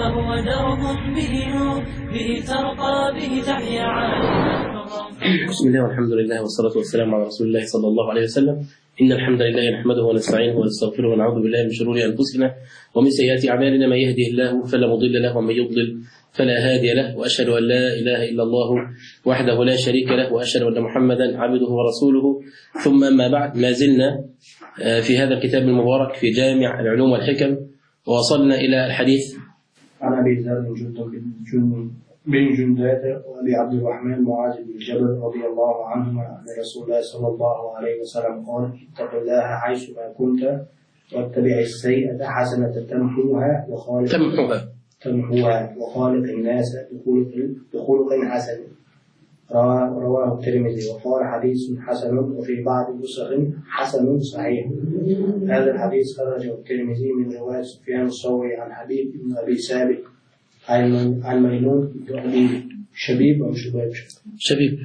فهو درب به نور، به ترقى، به تحيا عالما. بسم الله والحمد لله والصلاة والسلام على رسول الله صلى الله عليه وسلم. إن الحمد لله نحمده ونستعينه ونستغفره ونعوذ بالله من شرور أنفسنا ومن سيئات أعمالنا، من يهده الله فلا مضل له ومن يضلل فلا هادي له، وأشهد أن لا إله إلا الله وحده لا شريك له، وأشهد أن محمدا عبده ورسوله. ثم ما بعد، ما زلنا في هذا الكتاب المبارك في جامع العلوم والحكم، ووصلنا إلى الحديث عن أبي ذر بن جندادة وأبي عبد الرحمن معاذ بن جبل رضي الله عنهما أن رسول الله صلى الله عليه وسلم قال: اتق الله حيثما كنت واتبع السيئة حسنة تمحوها وخالق الناس بخلق حسن. رواه الترمذي وقال حديث حسن، وفي بعض النسخ حسن صحيح. هذا الحديث خرجه الترمذي من رواية سفيان الثوري عن حبيب بن أبي ثابت عن ميمون بن أبي شبيب أو شبيب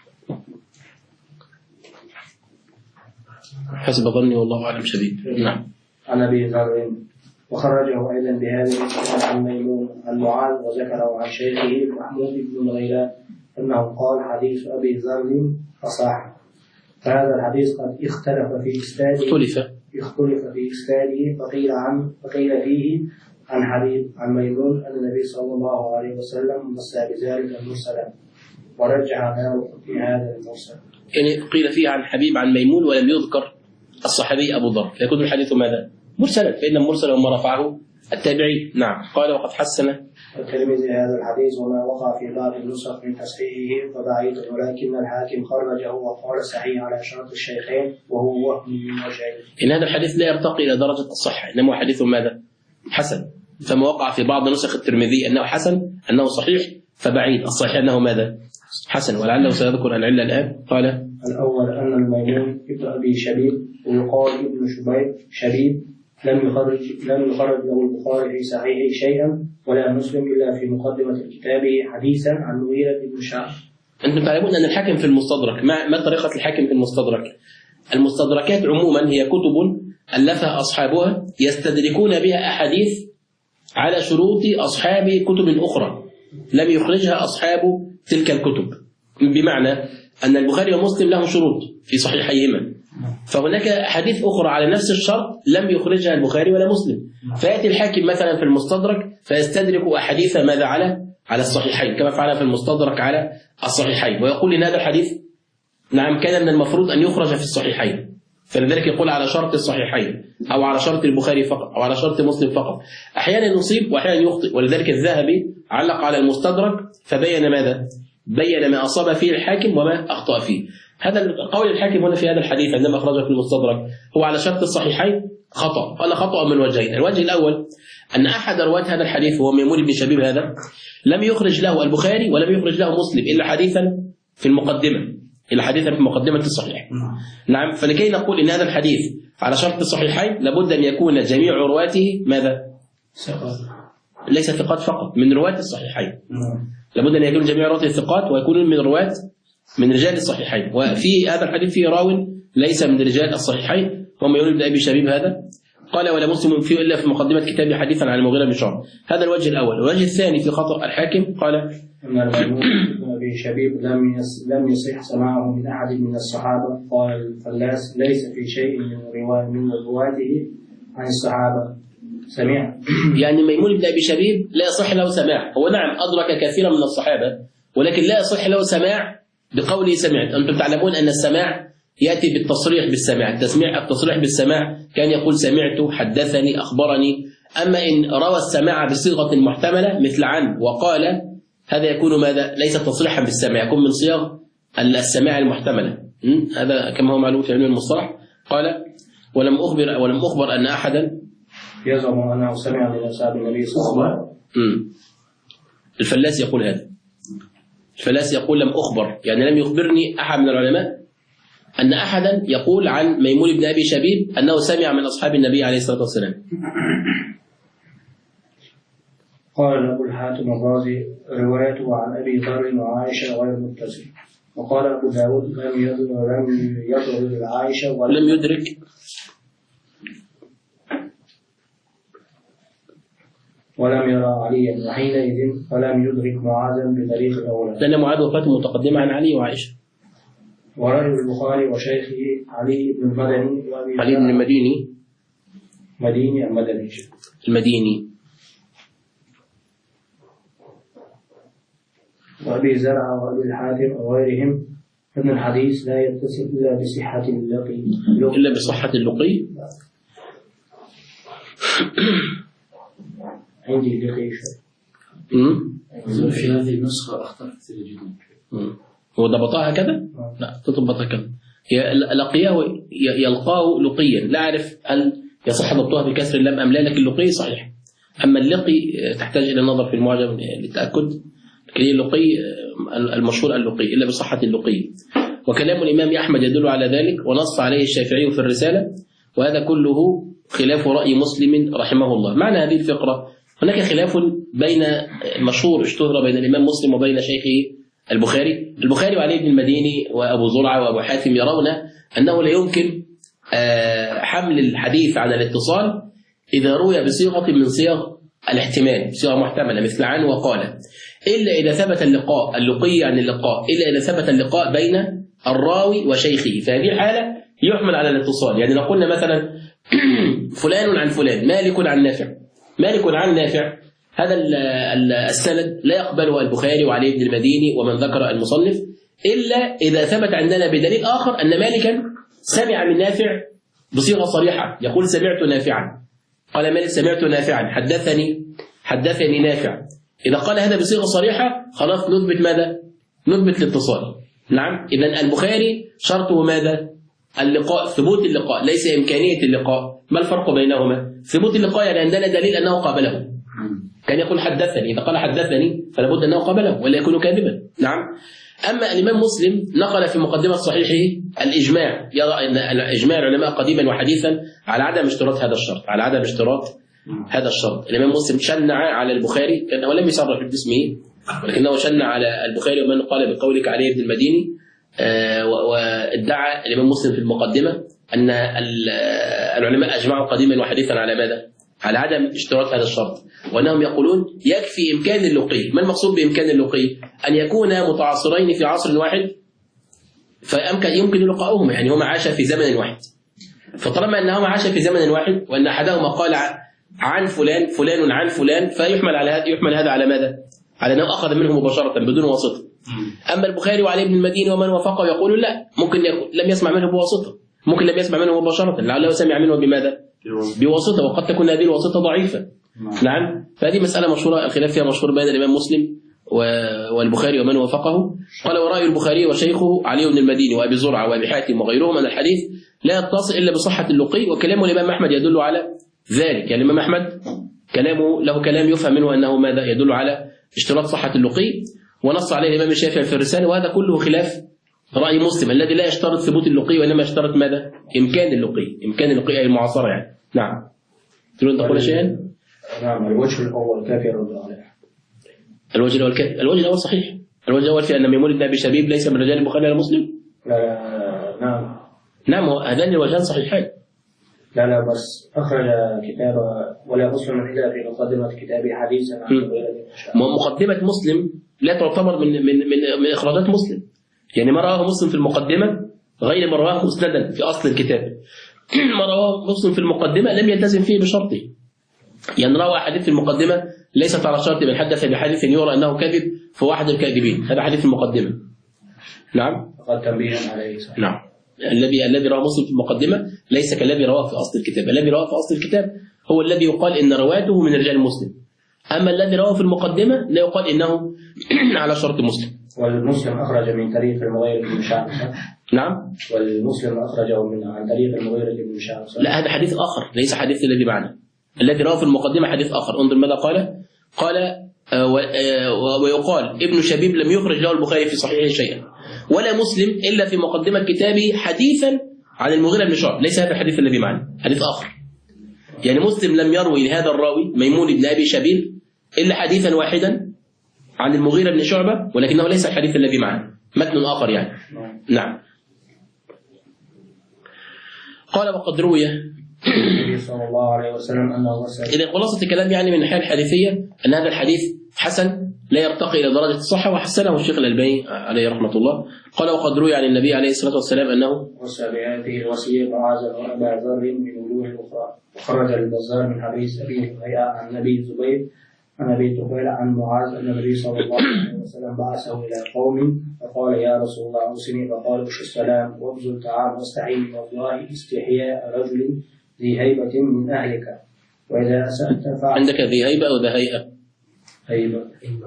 حسب ظني والله أعلم شبيب. نعم. عن أبي ذر، وخرجه أيضا بهذا عن ميمون عن معاذ، وذكره عن شيخه محمود بن غيلان أنه قال حديث أبي ذر أصح. فهذا الحديث قد اختلف في إسناده فقيل فيه عن حبيب عن ميمون أن النبي صلى الله عليه وسلم مسى بذلك المرسل، ورجع في هذا المرسل. يعني قيل فيه عن حبيب عن ميمون ولم يذكر الصحابي أبو ذر، فيكون الحديث ماذا؟ مرسلا، فإن المرسل وما رفعه التابعي. نعم. قال: وقد حسن الترمذي هذا الحديث، وما وقع في بعض النسخ من تصحيحه فبعيد، ولكن الحاكم خرجه وقال صحيح على شرط الشيخين، وهو وهم من وجهين. إن هذا الحديث لا يرتقي إلى درجة الصحة، إنما هو حديث ماذا؟ حسن. فما وقع في بعض نسخ الترمذي أنه حسن، أنه صحيح، فبعيد الصحيح أنه ماذا؟ حسن. ولعله سيذكر العلة الآن. قال: الأول أن الميمون ابن أبي شبيب، ويقال ابن شبيب، لم يخرج له البخاري في صحيحه شيئا ولا مسلم إلا في مقدمة كتابه حديثا عن مغيرة بن شعب. أنتم تعلمون أن الحاكم في المستدرك، ما طريقة الحاكم في المستدرك؟ المستدركات عموما هي كتب ألفها أصحابها يستدركون بها أحاديث على شروط أصحاب كتب أخرى لم يخرجها أصحاب تلك الكتب. بمعنى أن البخاري ومسلم لهم شروط في صحيحيهما، فهناك أحاديث أخرى على نفس الشرط لم يخرجها البخاري ولا مسلم، فيأتي الحاكم مثلا في المستدرك فيستدرك أحاديث ماذا على الصحيحين، كما فعل في المستدرك على الصحيحين، ويقول إن هذا الحديث نعم كان من المفروض أن يخرج في الصحيحين، فلذلك يقول على شرط الصحيحين أو على شرط البخاري فقط أو على شرط مسلم فقط. أحيانا يصيب وأحيانا يخطئ، ولذلك الذهبي علق على المستدرك فبين ماذا؟ بين ما أصاب فيه الحاكم وما أخطأ فيه. هذا قول الحاكم هنا في هذا الحديث عندما أخرجه في المستدرك هو على شرط الصحيحين خطأ. قال خطأ من وجهين: الوجه الأول أن أحد رواة هذا الحديث هو ميمون بن شبيب، هذا لم يخرج له البخاري ولم يخرج له مسلم إلا حديثا في مقدمة الصحيح. نعم. فلكي نقول إن هذا الحديث على شرط الصحيحين لابد أن يكون جميع رواته ماذا؟ ليس ثقات فقط، من رواة الصحيحين. لابد أن يكون جميع رواته ثقات ويكونون من رجال الصحيحين. وفي هذا الحديث فيه راو ليس من رجال الصحيحين، هو ميمون بن أبي شبيب هذا. قال: ولا مسلم فيه إلا في مقدمة كتابه حديثا عن المغيرة بن شعبة. هذا الوجه الأول. الوجه الثاني في خطأ الحاكم قال: أن الميمون بن أبي شبيب لم يصح سماعه من أحد من الصحابة. قال الفلاس: ليس في شيء من رواته عن الصحابة سمع. يعني ميمون بن أبي شبيب لا يصح له سماع. هو نعم أدرك كثيرا من الصحابة، ولكن لا يصح له سماع بقوله سمعت. أنتم تعلمون أن السماع يأتي بالتصريح بالسماع. التصريح بالسماع كان يقول سمعت، حدثني، أخبرني. أما إن روى السماع بصيغة محتملة مثل عن وقال، هذا يكون ماذا؟ ليس تصريحا بالسماع، يكون من صيغ السماع المحتملة. هذا كما هو معلوم في علم المصطلح. قال: ولم أخبر أن أحدا يزعم أنه سمع من أصحاب النبي صلى الله عليه وسلم. الفلاس يقول هذا. الفلاس يقول لم أخبر، يعني لم يخبرني أحد من العلماء أن أحدا يقول عن ميمون بن أبي شبيب أنه سمع من أصحاب النبي عليه الصلاة والسلام. قال أبو الحاتم الرازي: روايته عن أبي ذر وعائشة غير متصل. وقال أبو داود: لم يدرك عائشة ولم يدرك ولم يرى عليا، وحينئذ فلم يدرك معاذا بطريق الأولى. لأن معاذ وفاته متقدمة عن علي وعائشة. ورأي البخاري وشيخه علي بن المدني علي بن المديني المديني وأبي زرع وأبي الحاتم وغيرهم أن الحديث لا يتصل إلا بصحة اللقي. إلا بصحة اللقي. عندي لقي شيء. في هذه النسخة أخطأ كثير جدا. هو ضبطها هكذا؟ لا تضبطها كذا. لقيه يلقاه لقيا، لا أعرف هل يصح ضبطها بكسر اللام أم لا، لكن اللقي صحيح. أما اللقي تحتاج إلى النظر في المعجم للتأكد، لكن اللقي المشهور اللقي إلا بصحة اللقي. وكلام الإمام أحمد يدل على ذلك، ونص عليه الشافعي في الرسالة، وهذا كله خلاف رأي مسلم رحمه الله. معنى هذه الفقرة هناك خلاف بين مشهور اشتهر بين الإمام مسلم وبين شيخه البخاري وعلي بن المديني وأبو زرعة وأبو حاتم يرون أنه لا يمكن حمل الحديث على الاتصال إذا روي بصيغة من صيغ الاحتمال، صيغة محتملة مثل عن وقال، إلا إذا ثبت اللقي عن اللقاء، إلا إذا ثبت اللقاء بين الراوي وشيخه، فهذه الحالة يحمل على الاتصال. يعني لو قلنا مثلا فلان عن فلان، مالك عن نافع، هذا السند لا يقبله البخاري وعلي بن المديني ومن ذكر المصنف إلا إذا ثبت عندنا بدليل آخر أن مالكا سمع من نافع بصيغة صريحة، يقول سمعت نافعا، قال مالك سمعت نافعا، حدثني نافع. إذا قال هذا بصيغة صريحة خلاص نثبت ماذا؟ نثبت الاتصال. نعم، إذن البخاري شرطه ماذا؟ اللقاء، ثبوت اللقاء، ليس إمكانية اللقاء. ما الفرق بينهما؟ ثبوت اللقاء يعني عندنا دليل أنه قابله، كان يقول حدثني، إذا قال حدثني فلا بد أنه قابله ولا يكون كاذبا. نعم. أما الإمام مسلم نقل في مقدمة صحيحه الإجماع، يرى أن الإجماع العلماء قديما وحديثا على عدم اشتراط هذا الشرط. الإمام مسلم شنع على البخاري، كان لم يصرح باسمه ولكنه شنع على البخاري ومن قال بقولك علي بن المديني، وادعى الإمام مسلم في المقدمة أن العلماء أجمعوا قديما وحديثا على ماذا؟ على عدم اشتراط هذا الشرط، وأنهم يقولون يكفي إمكان اللقي. ما المقصود بإمكان اللقي؟ أن يكون متعاصرين في عصر واحد يمكن لقاؤهما، يعني هما عاشا في زمن واحد. فطالما أنهما عاشا في زمن واحد وأن أحدهما قال عن فلان عن فلان، يحمل هذا على ماذا؟ على أنه أخذ منه مباشرة بدون واسطة. أما البخاري وعلي بن المديني ومن وافقه يقولون لا، ممكن لم يسمع منه بواسطة، ممكن لم يسمع منه مباشرة، لعله سمع منه بماذا؟ بواسطة، وقد تكون هذه الواسطة ضعيفة. نعم. فهذه مسألة مشهورة، الخلاف فيها مشهور بين الإمام مسلم والبخاري ومن وافقه. قال ورأي البخاري وشيخه علي بن المديني وأبي زرعة وأبي حاتم وغيرهم أن الحديث لا يتصل إلا بصحة اللقي، وكلام الإمام أحمد يدل على ذلك. يعني الإمام أحمد كلامه له كلام يفهم منه أنه ماذا؟ يدل على اشتراط صحة اللقي، ونص عليه الإمام الشافعي في الرسالة، وهذا كله خلاف رأي مسلم الذي لا يشترط ثبوت اللقي وإنما يشترط ماذا؟ إمكان اللقي أي المعاصرة يعني. نعم. تريد أن تقول شيئا؟ نعم. الوجه الأول كافي رد عليه. الوجه الأول صحيح. الوجه الأول في أن ميمون بن أبي شبيب ليس من رجال البخاري ولا مسلم. نعم هذان الوجهان صحيحان. لا بس أخرج كتاب ولا مسلم إلا في مقدمة كتابه حديثا عن مقدمة مسلم لا تعتبر من إخراجات مسلم، يعني ما رواه مسلم في المقدمة غير ما رواه مسندا في أصل الكتاب. ما رواه مسلم في المقدمة لم يلتزم فيه بشرطه، يعني روى حديث في المقدمة ليست على شرط من حدث بحديث يرى أنه كذب فهو أحد الكاذبين، هذا حديث المقدمة. نعم. فقد تنبيها عليه. نعم. الذي رواه مسلم في المقدمة ليس كالذي رواه في أصل الكتاب. الذي رواه في أصل الكتاب هو الذي يقال إن رواته من رجال مسلم، أما الذي رواه في المقدمة لا يقال إنه على شرط مسلم. والمسلم أخرج من طريق المغيرة بن شعبة. نعم. والمسلم أخرجه عن طريق المغيرة بن شعبة. لا، هذا حديث آخر ليس حديث الذي معنا. الذي رواه في المقدمة حديث آخر. انظر ماذا قال ويقال ابن شبيب لم يخرج له البخاري في صحيحه شيئا ولا مسلم إلا في مقدمة كتابه حديثا عن المغيرة بن شعبة، ليس هذا الحديث الذي معنا، حديث آخر. يعني مسلم لم يروي لهذا الراوي ميمون بن أبي شبيب إلا حديثا واحدا عن المغيرة بن شعبة، ولكنه ليس الحديث الذي معنا، متن آخر يعني. نعم. قال وقد روي النبي صلى الله عليه وسلم أنه غسل. إذا خلاصة الكلام يعني من الناحية الحديثية أن هذا الحديث حسن لا يرتقي إلى درجة الصحة، وحسنه الشيخ الألباني عليه رحمة الله. قال وقد روي عن النبي عليه الصلاة والسلام أنه وصى بهذه الوصية معاذ وأبا ذر من وجوه أخرى. وخرج البزار من حديث أبي هريرة عن أبي زبير عن أبي طفيل عن معاذ أن النبي صلى الله عليه وسلم بعثه إلى قوم فقال يا رسول الله أوصني، فقال افش السلام وابذل الطعام واستعين من الله استحياء رجل ذي هيبة من أهلك، وإذا أسأت فاعل. عندك ذي هيبة أو ذا هيئة؟ هيبة.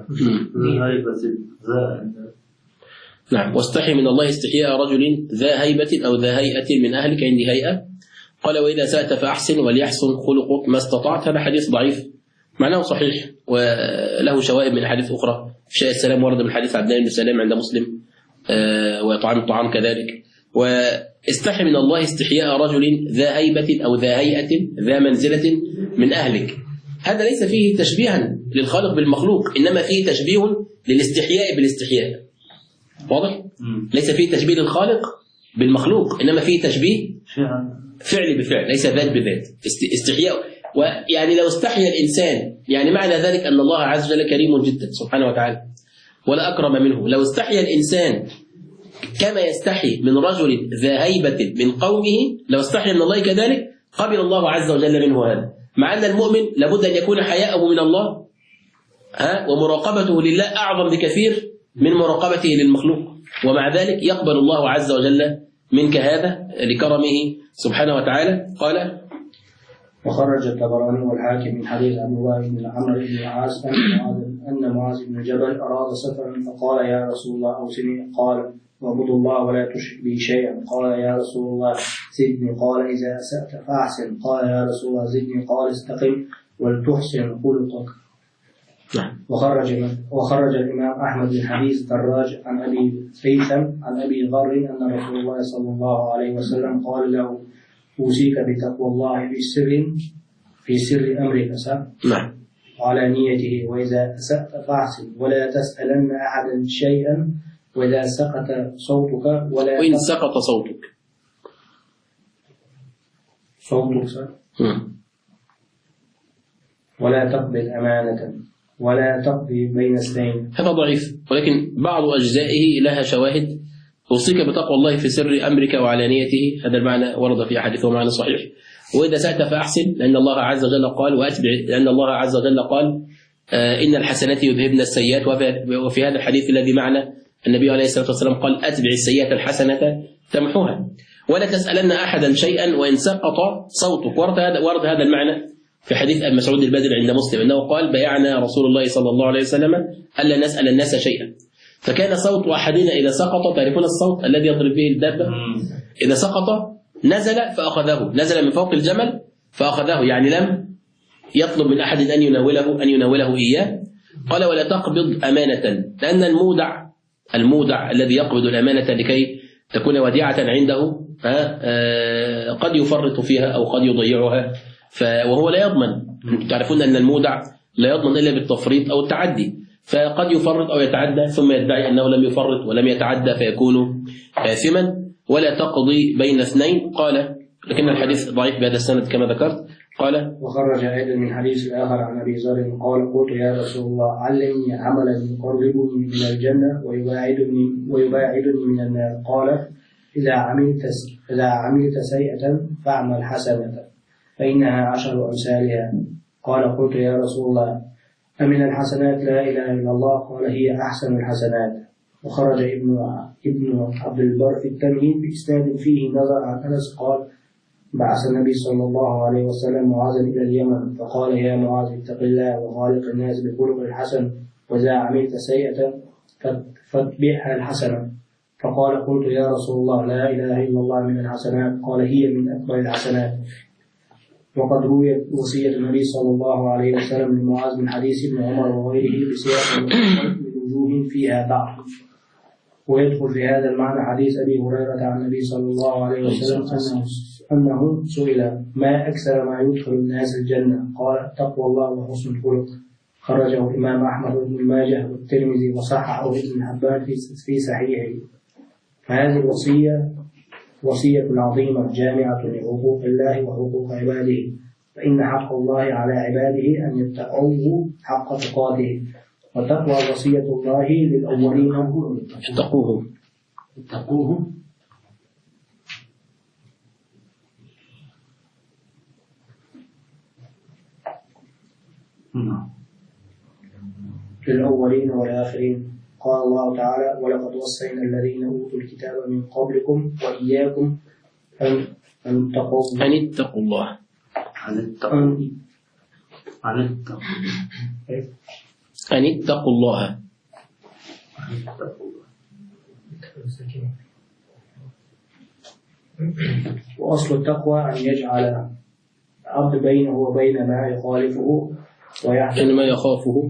نعم. واستحي من الله استحياء رجل ذا هيبة أو ذا هيئة من أهلك، عندي هيئة. قال وإذا سأت فأحسن وليحسن خلقك ما استطعت. هذا حديث ضعيف معناه صحيح وله شوائب من حديث أخرى. إفشاء السلام ورد من حديث عبد الله بن سلام عند مسلم، وإطعام الطعام كذلك. واستحي من الله استحياء رجل ذا هيبة أو ذا هيئة ذا منزلة من أهلك. هذا ليس فيه تشبيها للخالق بالمخلوق، إنما فيه تشبيه للاستحياء بالاستحياء. واضح؟ ليس فيه تشبيه للخالق بالمخلوق، إنما فيه تشبيه فعل بفعل، ليس ذات بذات. استحياء، ويعني لو استحيا الإنسان، يعني معنى ذلك أن الله عز وجل كريم جدا سبحانه وتعالى ولا أكرم منه. لو استحيا الإنسان كما يستحي من رجل ذا هيبة من قومه، لو استحيا من الله كذلك قبل الله عز وجل منه هذا. مع أن المؤمن لابد أن يكون حياءه من الله ومراقبته لله أعظم بكثير من مراقبته للمخلوق، ومع ذلك يقبل الله عز وجل منك هذا لكرمه سبحانه وتعالى. قال وخرج الطبراني والحاكم من حديث عبد الله بن عمرو بن العاص أن معاذ بن جبل أراد سفرا فقال يا رسول الله أوصني، قال واعبدوا الله ولا تشرك به شيئا. قال يا رسول الله زدني، قال إذا أسأت فأحسن. قال يا رسول الله زدني، قال استقم ولتحسن خلقك. وخرج الإمام أحمد بن حديث دراج عن أبي هيثم عن أبي ذر أن رسول الله صلى الله عليه وسلم قال له أوصيك بتقوى الله في سر أمرك وعلى نيته، وإذا أسأت فأحسن ولا تسألن أحدا شيئا، وإذا سقط صوتك وإن سقط صوتك ولا تقبل أمانة ولا تقضي بين اثنين. هذا ضعيف، ولكن بعض أجزائه لها شواهد. أوصيك بتقوى الله في سر أمرك وعلانيته، هذا المعنى ورد في أحاديث ومعنى صحيح. وإذا سأت فأحسن، لأن الله عز وجل قال لأن الله عز وجل قال إن الحسنات يذهبن السيئات. وفي هذا الحديث الذي معنا النبي عليه الصلاة والسلام قال أتبع السيئة الحسنة تمحوها. ولا تسألن أحدا شيئا وإن سقط صوتك. ورد هذا المعنى في حديث أبي مسعود البدري عند مسلم أنه قال بيعنا رسول الله صلى الله عليه وسلم ألا نسأل الناس شيئا، فكان صوت أحدنا إذا سقط، تعرفون الصوت الذي يضرب به الدابة، إذا سقط نزل فأخذه، نزل من فوق الجمل فأخذه، يعني لم يطلب من أحد أن يناوله إياه. قال ولا تقبض أمانة، لأن المودع الذي يقبض الأمانة لكي تكون وديعة عنده قد يفرط فيها أو قد يضيعها، وهو لا يضمن. تعرفون أن المودع لا يضمن إلا بالتفريط أو التعدي، فقد يفرط أو يتعدى ثم يدعي أنه لم يفرط ولم يتعدى فيكون آثما. ولا تقضي بين اثنين. قال لكن الحديث ضعيف بهذا السند كما ذكرت. قال وخرج أيضا من حديث الآخر عن أبي ذر قال قلت يا رسول الله علمني عملا يقربني من الجنة ويباعدني من النار. قال إذا عملت سيئة فاعمل حسنة فإنها 10 أمثالها. قال قلت يا رسول الله أمن الحسنات لا إله إلا الله؟ قال هي أحسن الحسنات. وخرج ابن عبد البر في التمهيد بإسناد فيه نظر عن أنس قال بعث النبي صلى الله عليه وسلم معاذا إلى اليمن فقال يا معاذ اتق الله وخالق الناس بخلق الحسن، وإذا عملت سيئة فاتبعها الحسنة. فقال قلت يا رسول الله لا إله إلا الله من الحسنات؟ قال هي من أكبر الحسنات. وقد رويت وصية النبي صلى الله عليه وسلم لمعاذ من حديث ابن عمر وغيره بسياق وجوه فيها ضعف. ويدخل في هذا المعنى حديث أبي هريرة عن النبي صلى الله عليه وسلم أنه سئل ما أكثر ما يدخل الناس الجنة؟ قال تقوى الله وحسن الخلق. خرجه الإمام أحمد بن ماجه والترمذي وصححه ابن حبان في صحيحه. فهذه الوصية وصية عظيمة جامعة لحقوق الله وحقوق عباده، فإن حق الله على عباده أن يتقوه حق تقاته، وتقوى وصية الله للأولين اتقوه للأولين والآخرين. قال الله تعالى: ولقد وصينا الذين أوتوا الكتاب من قبلكم وإياكم أن اتقوا الله. أن اتقوا الله. وأصل التقوى أن يجعل العبد بينه وبين ما يخالفه ويحسن ما يخافه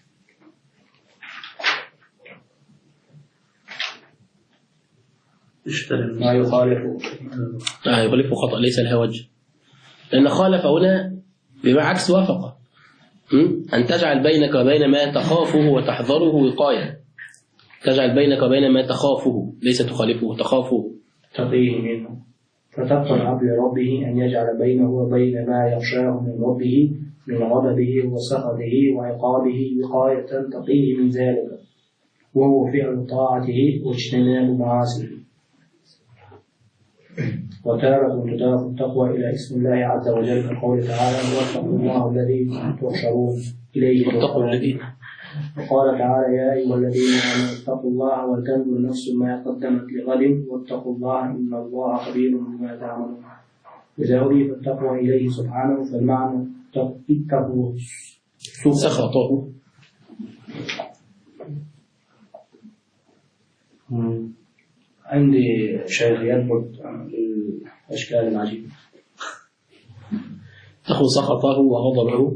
ما يخالفه يخالفه خطأ ليس لها وجه، لأن خالف هنا بعكس وافق. أن تجعل بينك وبين ما تخافه وتحذره وقاية، تجعل بينك وبين ما تخافه ليس تخالفه، تخافه تقيه منه. فتقوى العبد لربه أن يجعل بينه وبين ما يخشاه من ربه من غضبه وسخطه وعقابه وقاية تقيه من ذلك، وهو فعل طاعته واجتناب معاصيه. وتارة تضاف التقوى إلى اسم الله عز وجل كقوله تعالى: واتقوا الله الذي تحشرون إليه تحشرون. وقال تعالى: يا أيها الذين آمنوا اتقوا الله ولتنظر نفس ما قدمت لغد واتقوا الله إن الله خبير بما تعملون. إذا أضيف التقوى إليه سبحانه فالمعنى اتقوا سخطه. عندي شيخ يثبت الأشكال العجيبة. تقوا سخطه وغضبه.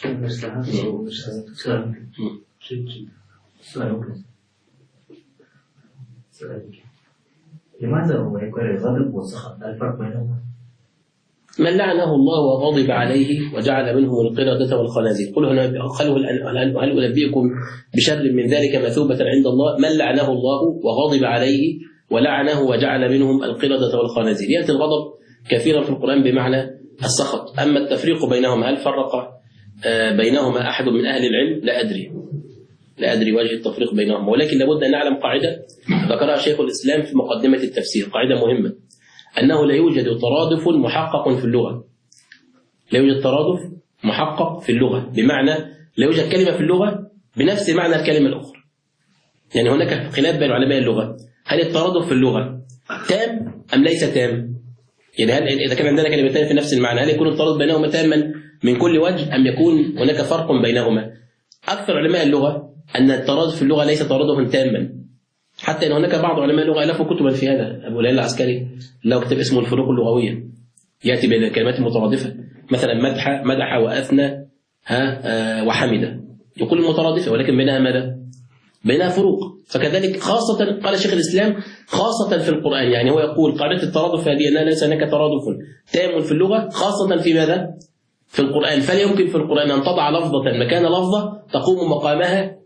لماذا هو يكون الغضب والسخط؟ الفرق بينهما؟ من لعنه الله وغضب عليه وجعل منهم القردة والخنازير. قل هل أنبئكم بشر من ذلك مثوبة عند الله؟ من لعنه الله وغضب عليه ولعنه وجعل منهم القردة والخنازير. يأتي الغضب كثيرا في القرآن بمعنى السخط. أما التفريق بينهما، هل فرق بينهما أحد من أهل العلم؟ لا أدري وجه التفريق بينهما، ولكن لابد أن نعلم قاعدة ذكرها شيخ الإسلام في مقدمة التفسير، قاعدة مهمة، أنه لا يوجد ترادف محقق في اللغة. لا يوجد ترادف محقق في اللغة، بمعنى لا يوجد كلمة في اللغة بنفس معنى الكلمة الأخرى. يعني هناك خلاف بين علماء اللغة، هل الترادف في اللغة تام أم ليس تام؟ يعني هل إذا كان عندنا كلمتين في نفس المعنى هل يكون الترادف بينهما تاما من كل وجه أم يكون هناك فرق بينهما؟ أكثر علماء اللغة أن الترادف في اللغة ليس ترادفا تاما، حتى أن هناك بعض علماء اللغة ألفوا كتبا في هذا. أبو ليلى العسكري له كتاب اسمه الفروق اللغوية، يأتي بين الكلمات المترادفة، مثلا مدح وأثنى وحمد، يقول المترادفة ولكن بينها ماذا؟ بينها فروق. فكذلك خاصة قال شيخ الإسلام خاصة في القرآن، يعني هو يقول قاعدة الترادف هذه أنها ليس هناك ترادف تام في اللغة، خاصة في ماذا؟ في القرآن. فلا يمكن في القرآن أن تضع لفظة مكان لفظة تقوم مقامها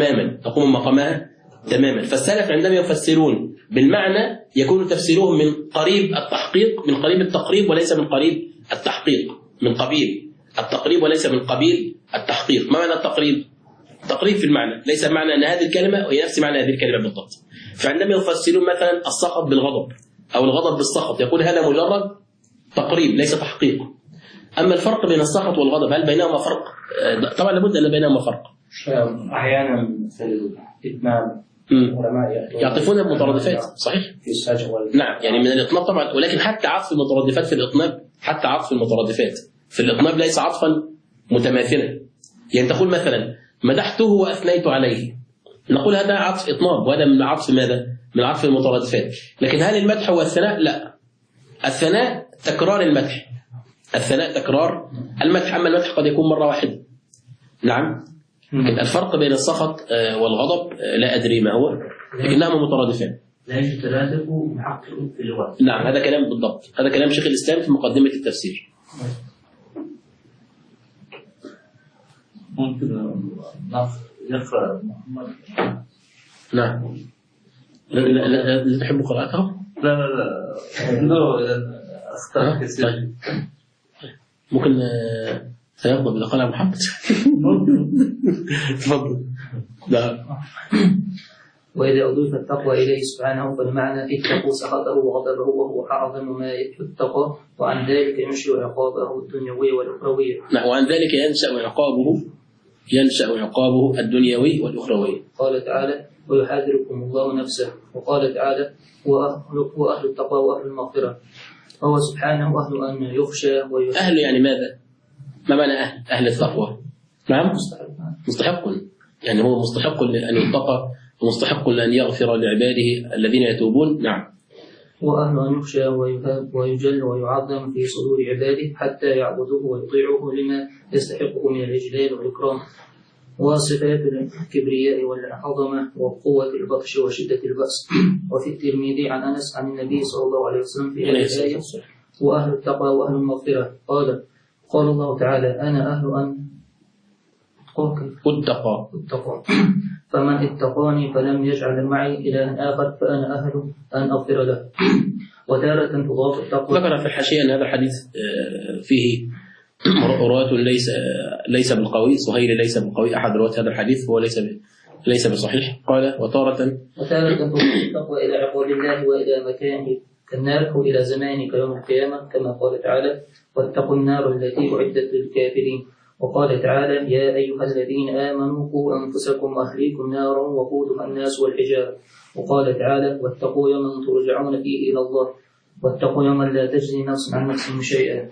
تماما. فالسلف عندما يفسرون بالمعنى يكون تفسيرهم من قريب التحقيق، من قريب التقريب وليس من قريب التحقيق، من قبيل التقريب وليس من قبيل التحقيق. ما معنى التقريب؟ تقريب في المعنى، ليس معنى أن هذه الكلمة وهي نفس معنى هذه الكلمة بالضبط. فعندما يفسرون مثلا السخط بالغضب أو الغضب بالسخط يقول هذا مجرد تقريب ليس تحقيق. أما الفرق بين السخط والغضب هل بينهما فرق؟ طبعا لابد أن بينهما فرق. أحيانا في الإتمام يعطفون المترادفات، صحيح؟ في السجع نعم، يعني من الإطناب طبعا، ولكن حتى عطف المترادفات في الإطناب، حتى عطف المترادفات في الإطناب ليس عطفا متماثلا. يعني تقول مثلا مدحته وأثنيت عليه، نقول هذا عطف إطناب وهذا من عطف ماذا؟ من عطف المترادفات. لكن هل المدح والثناء؟ لا، الثناء تكرار المدح، الثناء تكرار المدح، أما المدح قد يكون مرة واحدة. نعم. الفرق بين السخط والغضب لا أدري ما هو، لكنهما مترادفان. لا يوجد ترادف محقق في اللغة. نعم، هذا كلام بالضبط، هذا كلام شيخ الإسلام في مقدمة التفسير. ممكن يقرأ محمد. نعم. لا تحب قراءته؟ أخطأ كثير. طيب. ممكن سيقبل إذا قال محمد. تفضل. لا. وإذا أضيف التقوى إليه سبحانه فالمعنى اتقوا سخطه وغضبه وهو أعظم ما يتقى، وعن ذلك ينشئ عقابه الدنيوي والأخروي. نعم، وعن ذلك ينشأ عقابه الدنيوي والأخروي. قال تعالى: ويحذركم الله نفسه. وقال تعالى: وأهل التقوى وأهل المغفرة. هو سبحانه أهل أن يخشى أهل يعني ماذا؟ ما معنى أهل التقوى؟ نعم، مستحق، يعني هو مستحق لأن يتقى ومستحق لأن يغفر لعباده الذين يتوبون. نعم. وأهل أن يخشى ويجل ويعظم في صدور عباده حتى يعبدوه ويطيعوه لما يستحقه من الإجلال والإكرام، وصفات الكبرياء والعظمة وقوة البطش وشدة البأس. وفي الترمذي عن أنس عن النبي صلى الله عليه وسلم في الآية: وأهل التقوى وأهل المغفرة. قال الله تعالى: أنا أهل أن اتقى فمن اتقاني فلم يجعل معي إلها آخر فأنا أهل أن أغفر له. وتارة تضاف التقوى. ذكر في الحاشية أن هذا الحديث فيه رواة ليس بالقوي، سهيل ليس بالقوي أحد رواة هذا الحديث، هو ليس بصحيح. قال: وتارة تضاف التقوى إلى عقاب الله وإلى مكانه كالنار وإلى زمانه كيوم القيامة، كما قال تعالى: واتقوا النار التي أعدت للكافرين. وقال تعالى: يا أيها الذين آمنوا قوا أنفسكم وأهليكم نارا وقودها الناس والحجارة. وقال تعالى: واتقوا يوما ترجعون فيه إلى الله واتقوا يوما لا تجزي نفس عن نفس شيئا.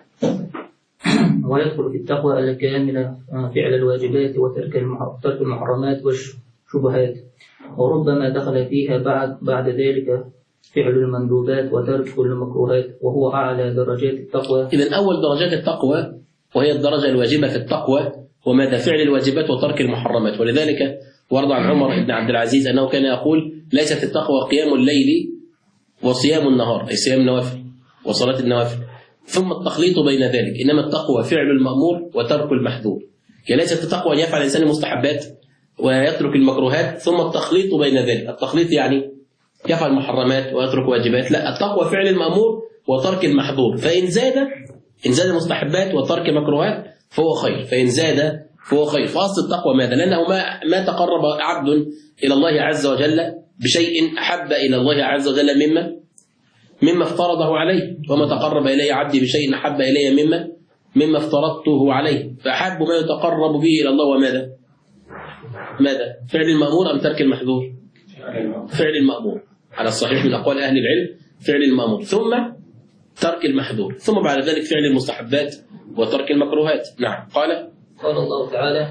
ويدخل في التقوى الكاملة فعل الواجبات وترك المحرمات والشبهات، وربما دخل فيها بعد ذلك فعل المندوبات وترك المكروهات، وهو أعلى درجات التقوى. إذن أول درجات التقوى وهي الدرجة الواجبة في التقوى وماذا؟ فعل الواجبات وترك المحرمات. ولذلك ورد عن عمر بن عبد العزيز أنه كان يقول: ليست التقوى قيام الليل وصيام النهار، أي صيام النوافل وصلاة النوافل، ثم التخليط بين ذلك، إنما التقوى فعل المأمور وترك المحظور. يعني ليست التقوى أن يفعل الإنسان المستحبات ويترك المكروهات ثم التخليط بين ذلك. التخليط يعني يفعل محرمات ويترك واجبات، لا، التقوى فعل المأمور وترك المحظور. فإن زاد مستحبات وترك مكروهات فهو خير، فإن زاد فهو خير. فأصل التقوى ماذا؟ لأنه ما تقرب عبد إلى الله عز وجل بشيء أحب إلى الله عز وجل مما افترضه عليه، وما تقرب إلي عبدي بشيء أحب إلي مما افترضته عليه. فأحب ما يتقرب به إلى الله وماذا؟ فعل المأمور أم ترك المحظور؟ فعل المأمور على الصحيح من أقوال أهل العلم، فعل المأمور ثم ترك المحظور، ثم بعد ذلك فعل المستحبات وترك المكروهات. نعم. قال الله تعالى: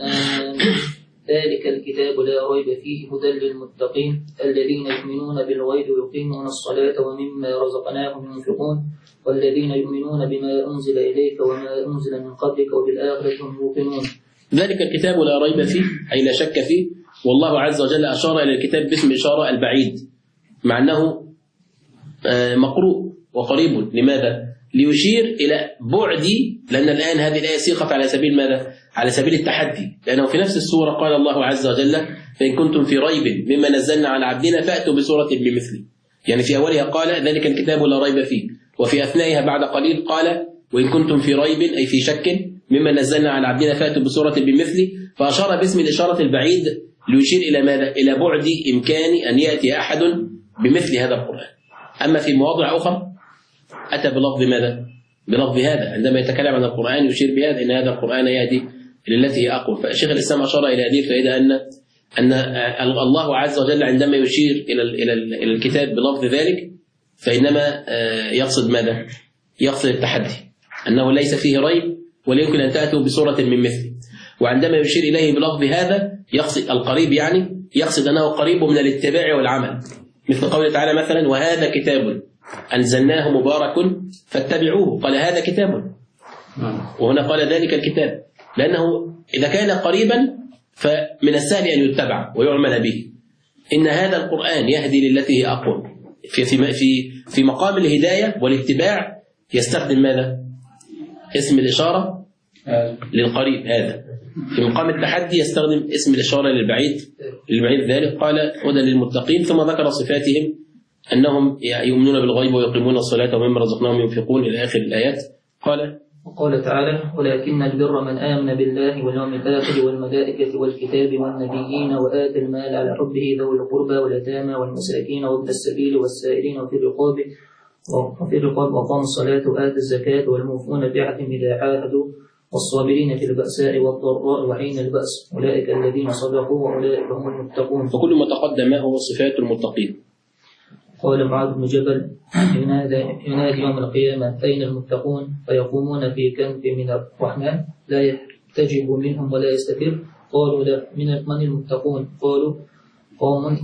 ذلك الكتاب لا ريب فيه هدى للمتقين الذين يؤمنون بالغيب ويقيمون الصلاة ومما رزقناهم ينفقون والذين يؤمنون بما أنزل إليك وما أنزل من قبلك وبالآخرة هم يوقنون. ذلك الكتاب لا ريب فيه، أي لا شك فيه. والله عز وجل أشار إلى الكتاب باسم إشارة البعيد، مع أنه مقروء وقريب. لماذا؟ ليشير إلى بعدي، لأن الآن هذه الآية سيقت على سبيل ماذا؟ على سبيل التحدي، لأنه في نفس السورة قال الله عز وجل: فإن كنتم في ريب مما نزلنا على عبدنا فأتوا بسورة بمثله. يعني في أولها قال: ذلك الكتاب لا ريب فيه، وفي أثنائها بعد قليل قال: وإن كنتم في ريب أي في شك مما نزلنا على عبدنا فأتوا بسورة بمثله. فأشار باسم الإشارة البعيد ليشير إلى ماذا؟ إلى بعد إمكان أن يأتي أحد بمثل هذا القرآن. أما في مواضع أخرى أتى بلفظ ماذا؟ بلفظ هذا، عندما يتكلم عن القرآن يشير بهذا، إن هذا القرآن يهدي للتي هي أقوم. فشيخ الإسلام أشار إلى هذه الفائدة أن الله عز وجل عندما يشير إلى الكتاب بلفظ ذلك فإنما يقصد ماذا؟ يقصد التحدي، أنه ليس فيه ريب ولا يمكن أن تأتوا بسورة من مثله. وعندما يشير إليه بلفظ هذا يقصد القريب، يعني يقصد أنه قريب من الاتباع والعمل، مثل قوله تعالى مثلا: وهذا كتاب أنزلناه مبارك فاتبعوه. قال: هذا كتاب، وهنا قال: ذلك الكتاب، لأنه إذا كان قريبا فمن السهل أن يتبع ويعمل به. إن هذا القرآن يهدي للتي هي أقوم. في مقام الهداية والاتباع يستخدم ماذا؟ اسم الإشارة للقريب هذا. في مقام التحدي يستخدم اسم الإشارة للبعيد ذلك. قال: هدى للمتقين، ثم ذكر صفاتهم أنهم يؤمنون بالغيب ويقيمون الصلاة ومما رزقناهم ينفقون إلى آخر الآيات. وقال تعالى: ولكن البر من آمن بالله واليوم الآخر والملائكة والكتاب والنبيين وآتى المال على حبه ذوي القربى واليتامى والمساكين وابن السبيل والسائلين وفي الرقاب وقام الصلاة وآتى الزكاة والموفون بعهدهم إذا عاهدوا والصابرين في البأساء والضراء وحين البأس أولئك الذين صدقوا وأولئك هم المتقون. فكل ما تقدم هو صفات المتقين. قال معاذ بن جبل: ينادي يوم القيامة أين المتقون؟ فيقومون في كنف من الرحمن لا يحتجب منهم ولا يستتر. قالوا: لا، من المتقون؟ قالوا: قوم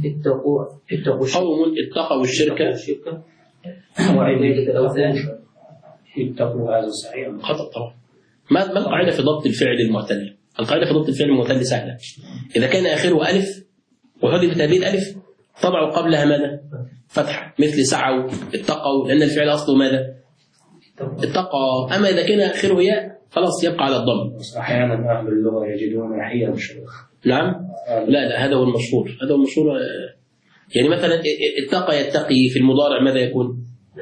اتقوا الشرك وعبادة الأوثان. اتقوا هذا الصحيح. خطأ طبعا. ما القاعدة في ضبط الفعل المعتل؟ القاعدة في ضبط الفعل المعتل سهلة. إذا كان آخره ألف وحذفت هذه الألف طبعوا قبلها ماذا؟ فتحة، مثل سعوا، اتقوا، لأن الفعل أصله ماذا؟ اتقى. أما إذا كان آخره ياء خلاص يبقى على الضم. أحيانا أهل اللغة يجدون حيل الشيخ. نعم. لا هذا هو المشهور. يعني مثلا اتقى يتقي في المضارع ماذا يكون؟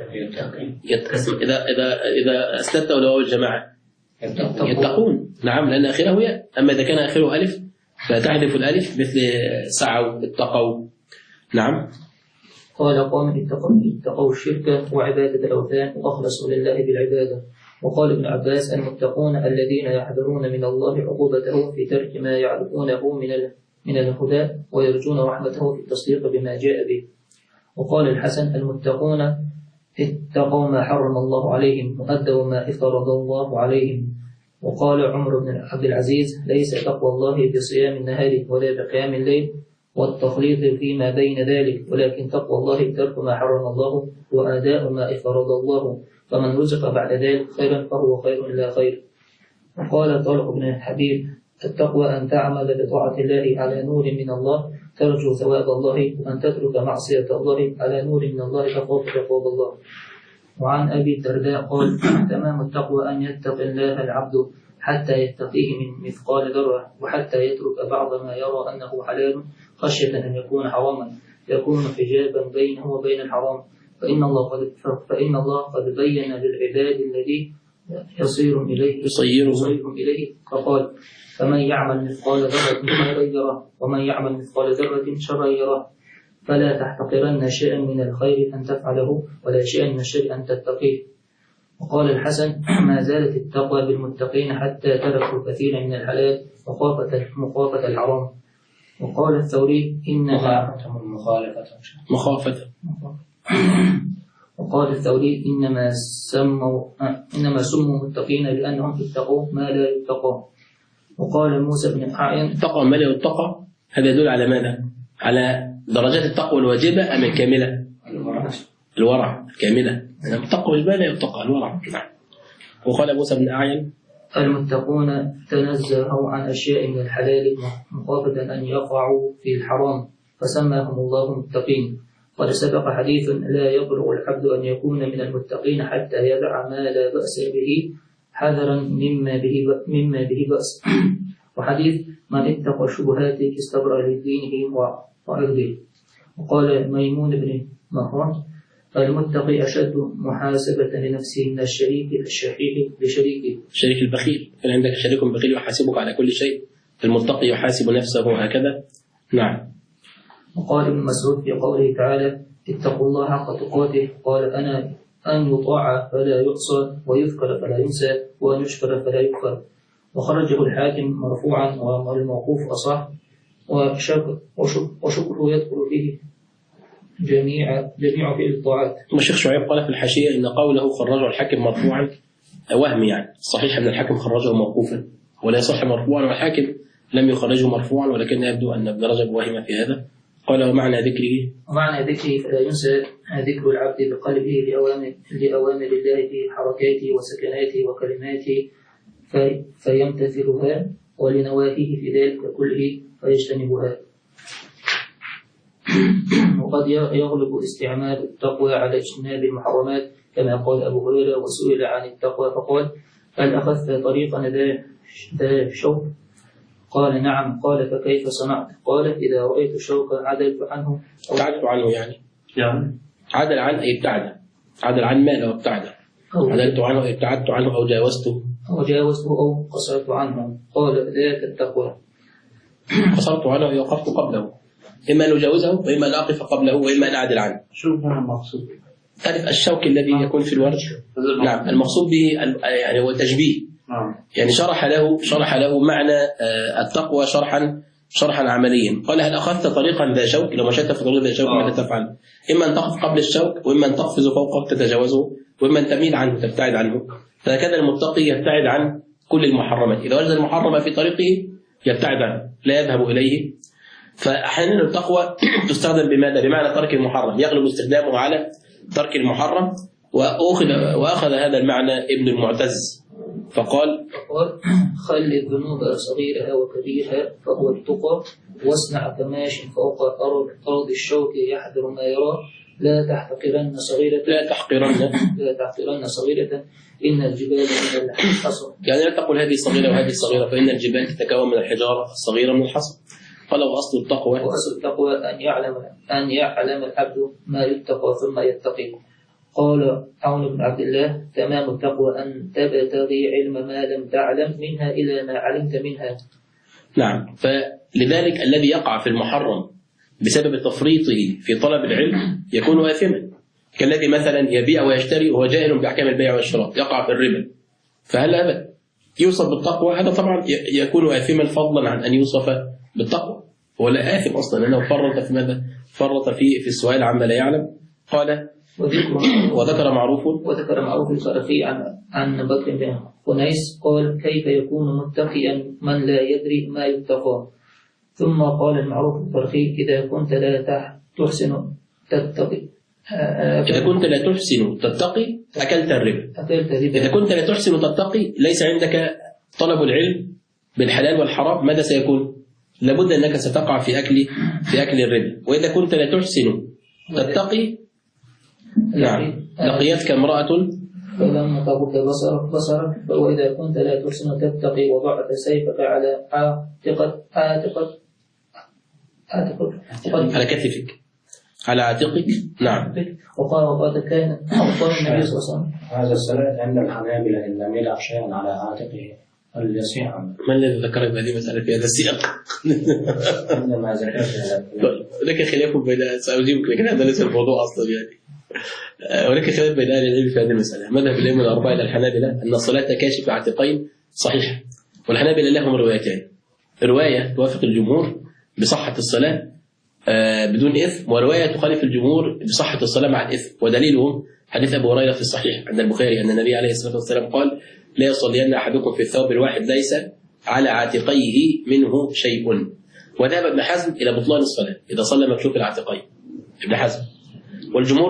إذا أسندت أولوية الجماعة يتقون. نعم، لأن آخره ياء. أما إذا كان آخره ألف فتحذف الألف مثل سعوا، اتقوا. نعم. قال: قوم اتقوا الشرك وعبادة الأوثان وأخلصوا لله بالعبادة. وقال ابن عباس: المتقون الذين يحذرون من الله عقوبته في ترك ما يعرفونه من الهدى ويرجون رحمته في التصديق بما جاء به. وقال الحسن: المتقون اتقوا ما حرم الله عليهم وأدوا ما افترض الله عليهم. وقال عمر بن عبد العزيز: ليس تقوى الله بصيام النهار ولا بقيام الليل والتفريط فيما بين ذلك، ولكن تقوى الله ترك ما حرم الله وأداء ما افترض الله، فمن رزق بعد ذلك خيرا فهو خير لا خير. وقال طارق بن حبيب: التقوى أن تعمل بطاعة الله على نور من الله ترجو ثواب الله، وأن تترك معصية الله على نور من الله تخاف عقاب الله. وعن أبي الدرداء قال: تمام التقوى أن يتقي الله العبد حتى يتقيه من مثقال ذرة، وحتى يترك بعض ما يرى أنه حلال خشية أن يكون حراما يكون حجابا بينه وبين الحرام، فإن الله قد بين للعباد الذي يصير إليه فقال: فمن يعمل مثقال ذرة خيرا يره ومن يعمل مثقال ذرة شرا يره، فلا تحتقرن شيئا من الخير أن تفعله ولا شيئا من الشر أن تتقيه. وقال الحسن: ما زالت التقوى بالمتقين حتى تركوا كثيرا من الحلال مخافة الحرام. وقال الثوري: وقال الثوري: إنما سموا متقين لأنهم اتقوا ما لا يتقى. وقال موسى بن أعين: اتقى ما لا يتقى. هذا يدل على ماذا؟ على درجات التقوى الواجبة أم الكاملة؟ الورع الكاملة. التقوى ما لا يتقى، الورع. وقال موسى بن أعين: المتقون تنزهوا عن أشياء من الحلال مخافة أن يقعوا في الحرام فسماهم الله متقين. قد سبق حديث: لا يبلغ العبد أن يكون من المتقين حتى يدع ما لا بأس به حذرا مما به بأس. وحديث: من اتقى الشبهات استبرأ لدينه وعرضه. وقال ميمون بن مهران: المتقي أشد محاسبة لنفسه من الشريك لشريكه. الشريك البخيل، كان عندك شريك بخيل يحاسبك على كل شيء، المتقي يحاسب نفسه وهكذا. نعم. وقال ابن مسعود في قوله تعالى: اتقوا الله حق تقاته، قال: أنا أن يطاع فلا يعصى ويذكر فلا ينسى وأن يشكر فلا يكفر. وخرجه الحاكم مرفوعا والموقوف أصح، وشكره يدخل فيه جميع فعل الطاعات. الشيخ شعيب قال في الحاشية إن قوله خرجه الحاكم مرفوعا وهم، يعني صحيح أن الحاكم خرجه موقوفا ولا يصح مرفوعا، والحاكم لم يخرجه مرفوعا، ولكن يبدو أن ابن رجب وهم في هذا. قال: ومعنى ذكره فلا ينسى ذكر العبد بقلبه لأوامر الله في حركاته وسكناته وكلماته فيمتثلها، ولنواهيه في ذلك كله فيجتنبها. وقد يغلب استعمال التقوى على اجتناب المحرمات، كما قال أبو هريرة وسئل عن التقوى فقال: هل أخذت طريقا ذا شوك؟ قال: نعم. قال: فكيف صنعت؟ قال: إذا رأيت شوكا عدلت عنه يعني عدل عن أي ابتعد، عدل عن ما لو ابتعد، عدلت عنه أي ابتعدت عنه أو جاوزته أو قصرت عنه. قال ذاك التقوى. قصرت عنه أي وقفت قبله، إما أن أجاوزه وإما أن أقف قبله وإما أن أعدل عنه. شو هو المقصود؟ تعرف الشوك الذي يكون في الورد؟ نعم، المقصود به يعني هو تشبيه، يعني شرح له معنى التقوى شرحا عمليا. قال هل أخذت طريقا ذا شوك؟ لو مشيت في طريق ذا شوك ماذا تفعل؟ إما أن تقف قبل الشوك، وإما أن تقفز فوقه تتجاوزه، وإما أن تميل عنه تبتعد عنه. فهكذا المتقي يبتعد عن كل المحرمات، إذا وجد المحرم في طريقه يبتعد عنه لا يذهب إليه. فأحيانا التقوى تستخدم بماذا؟ بمعنى ترك المحرم، يغلب استخدامه على ترك المحرم. وأخذ هذا المعنى ابن المعتز فقال خل الذنوب صغيرها وكبيرها فهو التقى، واصنع كماش فوق أرض الشوك يحذر ما يراه، لا تحتقرن صغيرة إن الجبال من الحصى. يعني لا تقل هذه صغيرة وهذه صغيرة، فإن الجبال تتكون من الحجارة الصغيرة من الحصى. قال وأصل التقوى أن يعلم العبد ما يتقى ثم يتقي. قال عون بن عبد الله تمام التقوى أن تبتغي علم ما لم تعلم منها إلى ما علمت منها. نعم، فلذلك الذي يقع في المحرم بسبب تفريطه في طلب العلم يكون آثما، كالذي مثلا يبيع ويشتري وهو جاهل بأحكام البيع والشراء يقع في الربا، فهل هذا يوصف بالتقوى؟ هذا طبعا يكون آثما فضلا عن أن يوصف بالتقوى، هو لا آثم أصلا لأنه فرط في ماذا؟ فرط في السؤال عما لا يعلم. قال وذكر معروف الصرفي عن بكر بن خنيس قال كيف يكون متقيا من لا يدري ما يتقى. ثم قال المعروف الصرفي إذا كنت لا تحسن تتقي أكلت الربا. إذا كنت لا تحسن تتقي ليس عندك طلب العلم بالحلال والحرام، ماذا سيكون؟ لابد أنك ستقع في أكل الربا. وإذا كنت لا تحسن تتقي نعم لقيتك امرأة فلم تغض بصرك. وإذا كنت لا تحسن تتقي وضعت سيفك على على كتفك على عاتقك. نعم. وقال كان النبي صلى الله عليه وسلم هذا السنة عند الحنابلة إن لم يدع شيئا على عاتقه اليسيع. ما الذي ذكرك بهذه المسألة في هذا السياق؟ عندما ذكرت لك خلاف بين سأجيبك، لكن هذا ليس الموضوع أصلا يعني. ولك خلاف بين أهل العلم في هذه المسألة. مذهب الأئمة الأربعة إلى الحنابلة أن الصلاة كاشف عاتقين صحيحة، والحنابلة لهم روايتان، رواية توافق الجمهور بصحة الصلاة بدون إثم، ورواية تخالف الجمهور بصحة الصلاة مع الإثم. ودليلهم حديث أبو هريرة في الصحيح عند البخاري أن النبي عليه الصلاة والسلام قال لا يصلين أحدكم في الثوب الواحد ليس على عاتقيه منه شيء. وذهب ابن حزم إلى بطلان الصلاة إذا صلى مكشوف العاتقين، ابن حزم. والجمهور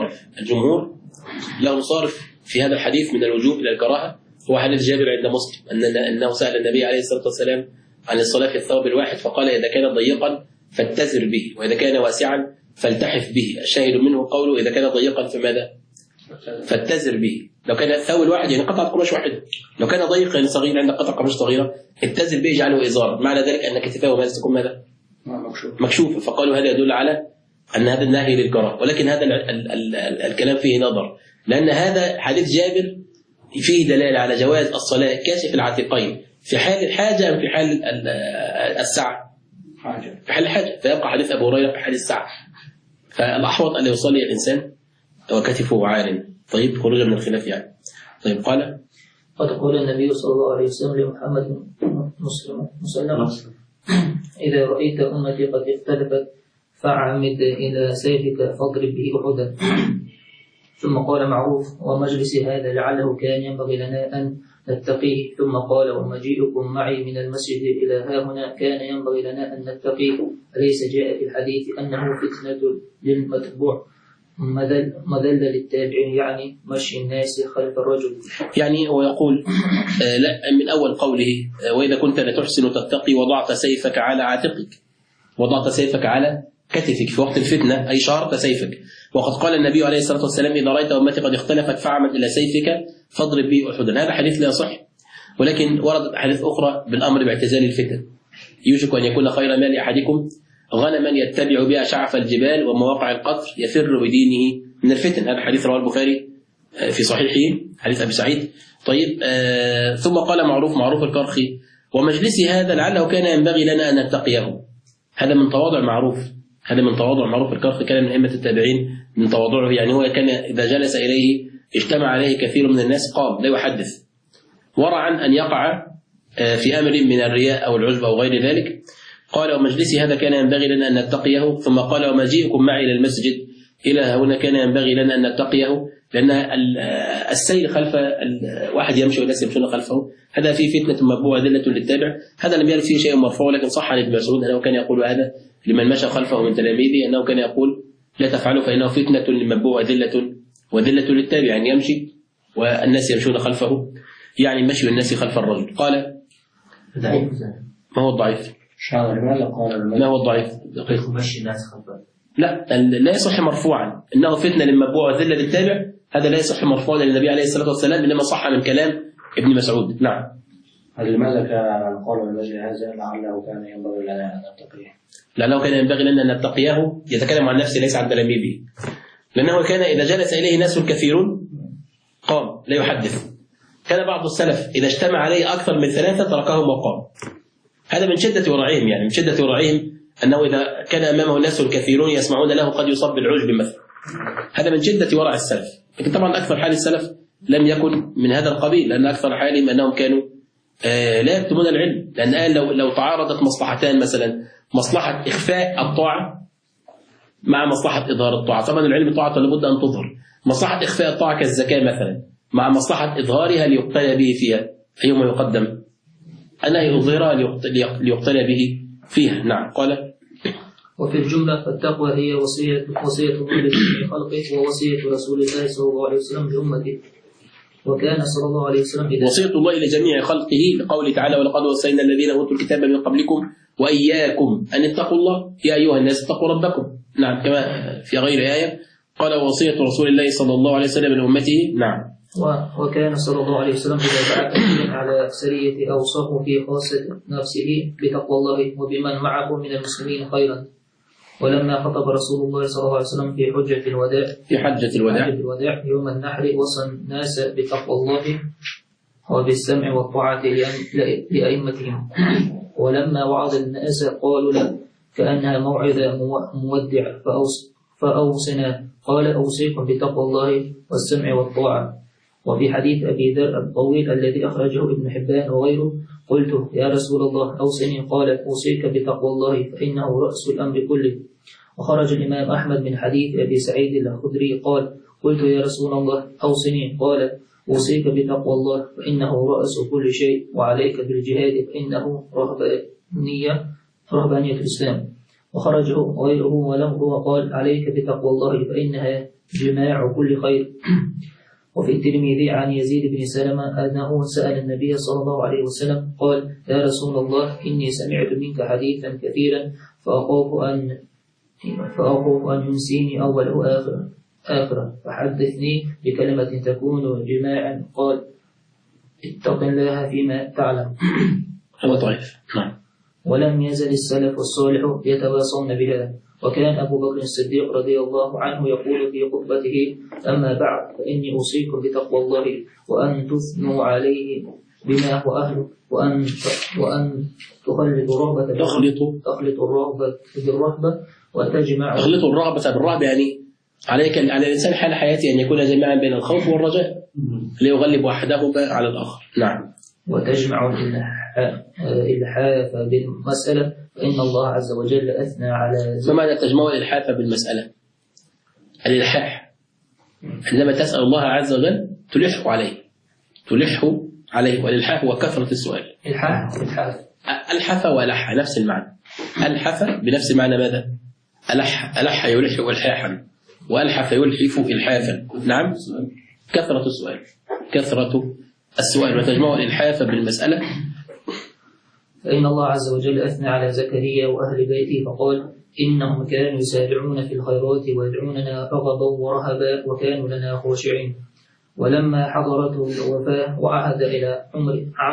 لهم صارف في هذا الحديث من الوجوب إلى الكراهة. هو حديث جابر عند مسلم أنه سأل النبي عليه الصلاة والسلام عن الصلاة في الثوب الواحد فقال إذا كان ضيقا فاتزر به، وإذا كان واسعا فالتحف به. الشاهد منه قوله إذا كان ضيقا فماذا؟ فاتزر به. لو كان الثوب الواحد يعني قطعة قماش واحدة، لو كان ضيقا يعني صغير عندك قطعة قماش صغيرة اتزر به اجعله إزارا، معنى ذلك أن كتفه ماذا تكون ماذا؟ مكشوفة. فقالوا هذا يدل على أن هذا النهي للكراهة، ولكن هذا الكلام فيه نظر، لأن هذا حديث جابر فيه دلالة على جواز الصلاة كاشف العاتقين في حال الحاجة أم في حال السعة؟ في حال الحاجة، فيبقى حديث أبو هريرة في حال السعة. فالأحوط أن يصلي الإنسان وكتفه عار. طيب خروجا من الخلاف يعني. طيب قال قد قال النبي صلى الله عليه وسلم لمحمد مسلم إذا رأيت أمتي قد اختلفت فاعمد إلى سيفك فاضرب به أحدا. ثم قال معروف ومجلس هذا لعله كان ينبغي لنا أن نتقيه. ثم قال ومجيئكم معي من المسجد إلى ها هنا كان ينبغي لنا أن نتقيه. أليس جاء في الحديث أنه فتنة للمتبوع مذل للتابعين، يعني مشي الناس خلف الرجل. يعني هو يقول لا من أول قوله وإذا كنت لا تحسن تتقي وضعت سيفك على عاتقك، وضعت سيفك على كتفك في وقت الفتنة أي شهرت سيفك. وقد قال النبي عليه الصلاة والسلام إذا رأيت أمتي قد اختلفت فاعمد إلى سيفك فاضرب به أحدا. هذا حديث لا يصح، ولكن ورد حديث أخرى بالأمر باعتزال الفتن. يوشك أن يكون خير مال أحدكم غنما يتبع بها شعف الجبال ومواقع القطر يفر بدينه من الفتن. هذا حديث رواه البخاري في صحيحه، حديث أبي سعيد. طيب ثم قال معروف الكرخي: ومجلسي هذا لعله كان ينبغي لنا أن نتقيه. هذا من تواضع معروف الكرخي، كان من أئمة التابعين من تواضعه. يعني هو كان إذا جلس إليه اجتمع عليه كثير من الناس قام لا يحدث، ورعا أن يقع في أمر من الرياء أو العجب أو غير ذلك. قال: ومجلسي هذا كان ينبغي لنا أن نتقيه. ثم قال: ومجيئكم معي إلى المسجد إلى هنا كان ينبغي لنا أن نتقيه، لأن السير خلف واحد يمشي والناس يمشون خلفه هذا فيه فتنة مبوءة ذلة للتابع. هذا لم يرد فيه شيء مرفوع، لكن صح عن ابن مسعود أنه كان يقول هذا لمن مشى خلفه من تلاميذه، أنه كان يقول: لا تفعلوا فإنه فتنة للمبوءة ذلة وذلة للتابع، يعني يمشي والناس يمشون خلفه، يعني مشي الناس خلف الرجل. قال: ما هو الضعيف؟ ما هو الضعيف؟ مشي الناس خلفه. لا يصح مرفوعا انه فتنه للمبوء وذله للتابع، هذا لا يصح مرفوعا للنبي عليه الصلاه والسلام، انما صح من كلام ابن مسعود. نعم. لماذا كان قول المجلس هذا لعله كان ينبغي لنا ان نتقيه؟ لعله كان ينبغي لنا ان نتقيه، يتكلم عن نفسه ليس عن تلاميذه، لانه كان اذا جلس اليه ناس كثيرون قام لا يحدث. كان بعض السلف اذا اجتمع عليه اكثر من 3 تركهم وقام. هذا من شده ورعهم، يعني من شده ورعهم أنه إذا كان أمامه ناس كثيرون يسمعون له قد يصاب بالعجب مثلا. هذا من شدة ورع السلف. لكن طبعا أكثر حال السلف لم يكن من هذا القبيل، لأن أكثر حالهم أنهم كانوا لا يكتمون العلم. لأن لو تعارضت مصلحتان، مثلا مصلحة إخفاء الطاعة مع مصلحة إظهار الطاعة، طبعا العلم طاعة لابد أن تظهر. مصلحة إخفاء الطاعة كالزكاة مثلا مع مصلحة إظهارها ليقتنى به فيها، أيهما يقدم؟ أنا يظهرها ليقتنى به فيها. نعم. قال: وفي الجملة فالتقوى هي وصية الله لجميع خلقه ووصية رسول الله صلى الله عليه وسلم لأمته. وكان صلى الله عليه وسلم وصية الله لجميع خلقه لقوله تعالى: ولقد وصينا الذين أوتوا الكتاب من قبلكم وإياكم أن اتقوا الله يا أيها الناس اتقوا ربكم. نعم. كما في غير آية قال: وصية رسول الله صلى الله عليه وسلم لأمته. نعم. وكان صلى الله عليه وسلم إذا بعث على سرية أوصاه في خاصة نفسه بتقوى الله وبمن معه من المسلمين خيرا. ولما خطب رسول الله صلى الله عليه وسلم في حجة الوداع يوم النحر وصى الناس بتقوى الله وبالسمع والطاعة لأئمتهم. ولما وعظ الناس قالوا له كأنها موعظة مودع فأوصنا، قال: أوصيكم بتقوى الله والسمع والطاعة. وفي حديث أبي ذر الطويل الذي أخرجه ابن حبان وغيره: قلت: يا رسول الله أوصني، قال: أوصيك بتقوى الله فإنه رأس الأمر كله. وخرج الإمام أحمد من حديث أبي سعيد الخدري قال: قلت: يا رسول الله أوصني، قال: أوصيك بتقوى الله فإنه رأس كل شيء، وعليك بالجهاد فإنه رهبانية الإسلام. وخرجه غيره وله وقال: عليك بتقوى الله فإنها جماع كل خير. وفي الترمذي عن يزيد بن سلمة أنه سأل النبي صلى الله عليه وسلم قال: يا رسول الله إني سمعت منك حديثا كثيرا فأخاف أن ينسيني أوله آخره فحدثني بكلمة تكون جماعا. قال: اتق الله فيما تعلم. هذا ضعيف. نعم. ولم يزل السلف الصالح يتواصون بها. وكان أبو بكر الصديق رضي الله عنه يقول في خطبته: أما بعد فإني أوصيكم بتقوى الله وأن تثنوا عليه بما هو أهله وأن تخلطوا الرغبة بالرهبة وتجمعوا. تخلطوا الرغبة بالرهبة، يعني على الإنسان حال حياته أن يكون جميعا بين الخوف والرجاء ليغلب أحدهما على الآخر. نعم. وتجمع الإلحاف بالمسألة فإن الله عز وجل أثنى على ما معنى تجمع الإلحاف بالمسألة؟ الإلحاح عندما تسأل الله عز وجل تلح عليه، والإلحاف هو كثرة السؤال. ألحف وألح نفس المعنى. ألحف بنفس معنى ماذا؟ ألح يلح إلحاحا، وألحف يلحف إلحافا. نعم. كثرة السؤال وتجمع الإلحاف بالمسألة. فإن الله عز وجل أثنى على زكريا وأهل بيته فقال: إنهم كانوا يسارعون في الخيرات ويدعوننا رغبا ورهبا وكانوا لنا خاشعين. ولما حضرته الوفاة وعهد إلى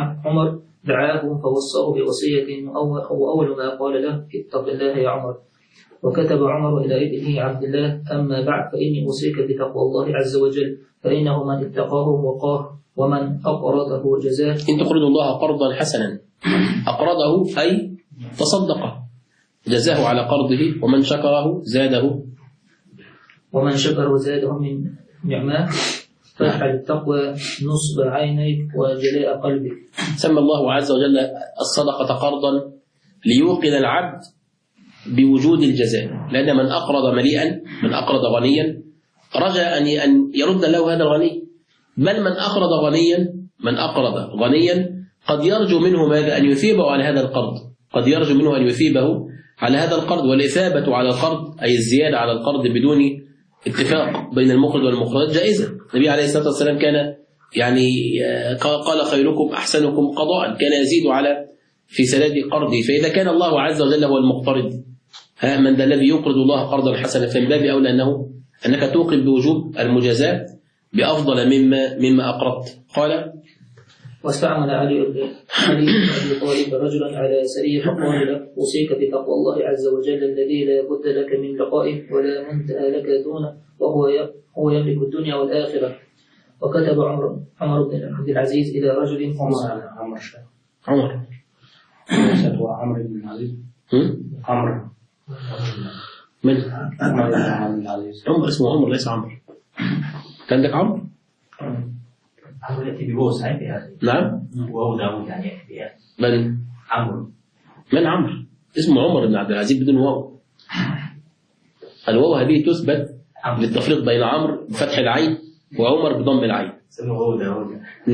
عمر دعاه فوصاه بوصية، وأول ما قال له: اتق الله يا عمر، وكتب عمر إلى ابنه عبد الله: أما بعد فإني أوصيك بتقوى الله عز وجل، فإنه من اتقاه وقاه، ومن أقرضه جزاه. إن تقرضوا الله قرضا حسنا، أقرضه أي تصدق، جزاه على قرضه، ومن شكره زاده، ومن شكره زاده من نعمه. فاجعل التقوى نصب عينيك وجلاء قلبك. سمى الله عز وجل الصدقة قرضا ليوقن العبد بوجود الجزاء، لأن من أقرض مليئا، من أقرض غنيا، رجاء أن يرد له هذا الغني، بل من أقرض غنيا قد يرجو منه ماذا؟ أن يثيبه على هذا القرض، قد يرجو منه أن يثيبه على هذا القرض. والإثابة على القرض أي الزيادة على القرض بدون اتفاق بين المقرض والمقرض جائزة. النبي عليه الصلاة والسلام كان قال خيركم أحسنكم قضاء، كان يزيد على في سداد قرضه. فإذا كان الله عز وجل هو المقترض، من ذا الذي يقرض الله قرضا حسنا؟ فمن باب أولى أنك توقن بوجوب المجازاة بأفضل مما أقرضت. قال: واستعمل علي بن أبي طالب رجلا على سرية فقال له: أوصيك بتقوى الله عز وجل الذي لا بد لك من لقائه ولا منتهى لك دونه، وهو يملك الدنيا والآخرة. وكتب عمر بن عبد العزيز إلى رجل عمر هو عمرو بن العزيز. عمرو من؟ عمر اسمه عمر ليس عمرو. كان عندك عمرو؟ عمرو يأتي بواو صحيح يا أخي. نعم. واو داود يعني يأتي بها. من؟ عمرو. من عمرو؟ اسمه عمر بن عبد العزيز بدون واو. الواو هذه تثبت للتفريق بين عمرو بفتح العين وعمر بضم العين. اسمه واو داود.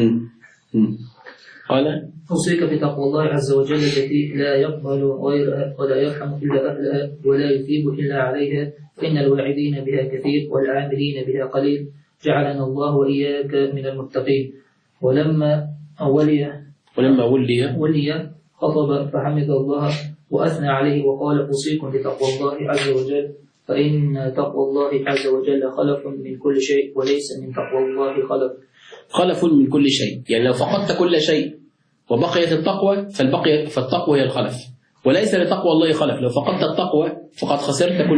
قال: أوصيك بتقوى الله عز وجل التي لا يقبل غيرها ولا يرحم إلا أهلها ولا يثيب إلا عليها، فإن الواعدين بها كثير والعاملين بها قليل، جعلنا الله وإياك من المتقين. ولما ولي خطب فحمد الله وأثنى عليه وقال: أوصيكم بتقوى الله عز وجل، فإن تقوى الله عز وجل خلف من كل شيء، وليس من تقوى الله خلف من كل شيء. يعني لو فقدت كل شيء وبقيت التقوى فالتقوى هي الخلف، وليس لتقوى الله خلف. لو فقدت التقوى فقد خسرت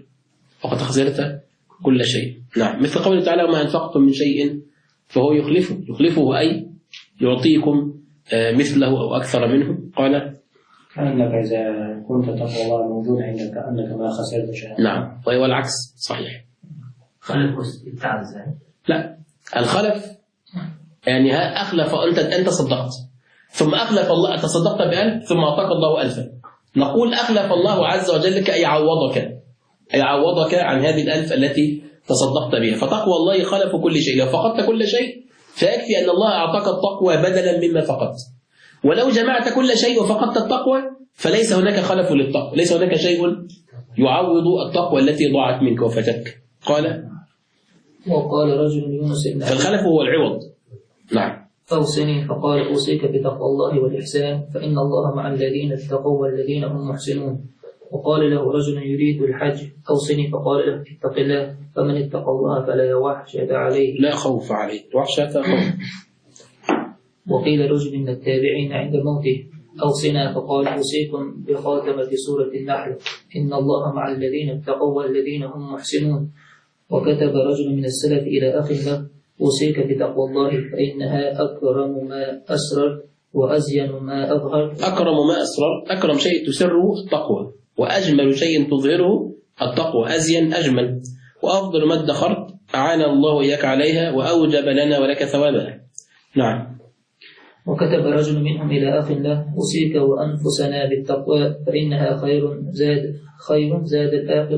كل شيء. نعم، مثل قوله تعالى: وما أنفقتم من شيء فهو يخلفه أي يعطيكم مثله أو أكثر منه. قال: كأنك إذا كنت تقوى الله موجود عندك كأنك ما خسرت شيئا. نعم، والعكس صحيح. خلف التعز. لا، الخلف يعني أخلف، أنت صدقت ثم أخلف الله، تصدقت ب1000 ثم أعطاك الله 1000. نقول أخلف الله عز وجل أي عوضك عن هذه 1000 التي تصدقت بها. فتقوى الله خلف كل شيء. لو فقدت كل شيء فيكفي أن الله أعطاك التقوى بدلا مما فقدت. ولو جمعت كل شيء وفقدت التقوى فليس هناك خلف للتقوى، ليس هناك شيء يعوض التقوى التي ضاعت منك وفتتك. قال: وقال رجل يونس بن فالخلف هو العوض. نعم. فأوصني، فقال: أوصيك بتقوى الله والإحسان، فإن الله مع الذين اتقوا والذين هم محسنون. وقال له رجل يريد الحج: أوصني، فقال له: اتق الله، فمن اتقى الله فلا وحشة عليه، لا خوف عليه، وحشة خوف. وقيل رجل من التابعين عند موته: أوصنا، فقال: أوصيكم بخاتمة سورة النحل: إن الله مع الذين اتقوا والذين هم محسنون. وكتب رجل من السلف إلى أخ له: أوصيك بتقوى الله فإنها أكرم ما أسرر وأزين ما أظهر. أكرم شيء تسره التقوى، وأجمل شيء تظهره التقوى، أزين أجمل، وأفضل ما ادخرت أعان الله إياك عليها وأوجب لنا ولك ثوابها. نعم. وكتب رجل منهم إلى أخ له: أوصيك وأنفسنا بالتقوى فإنها خير زاد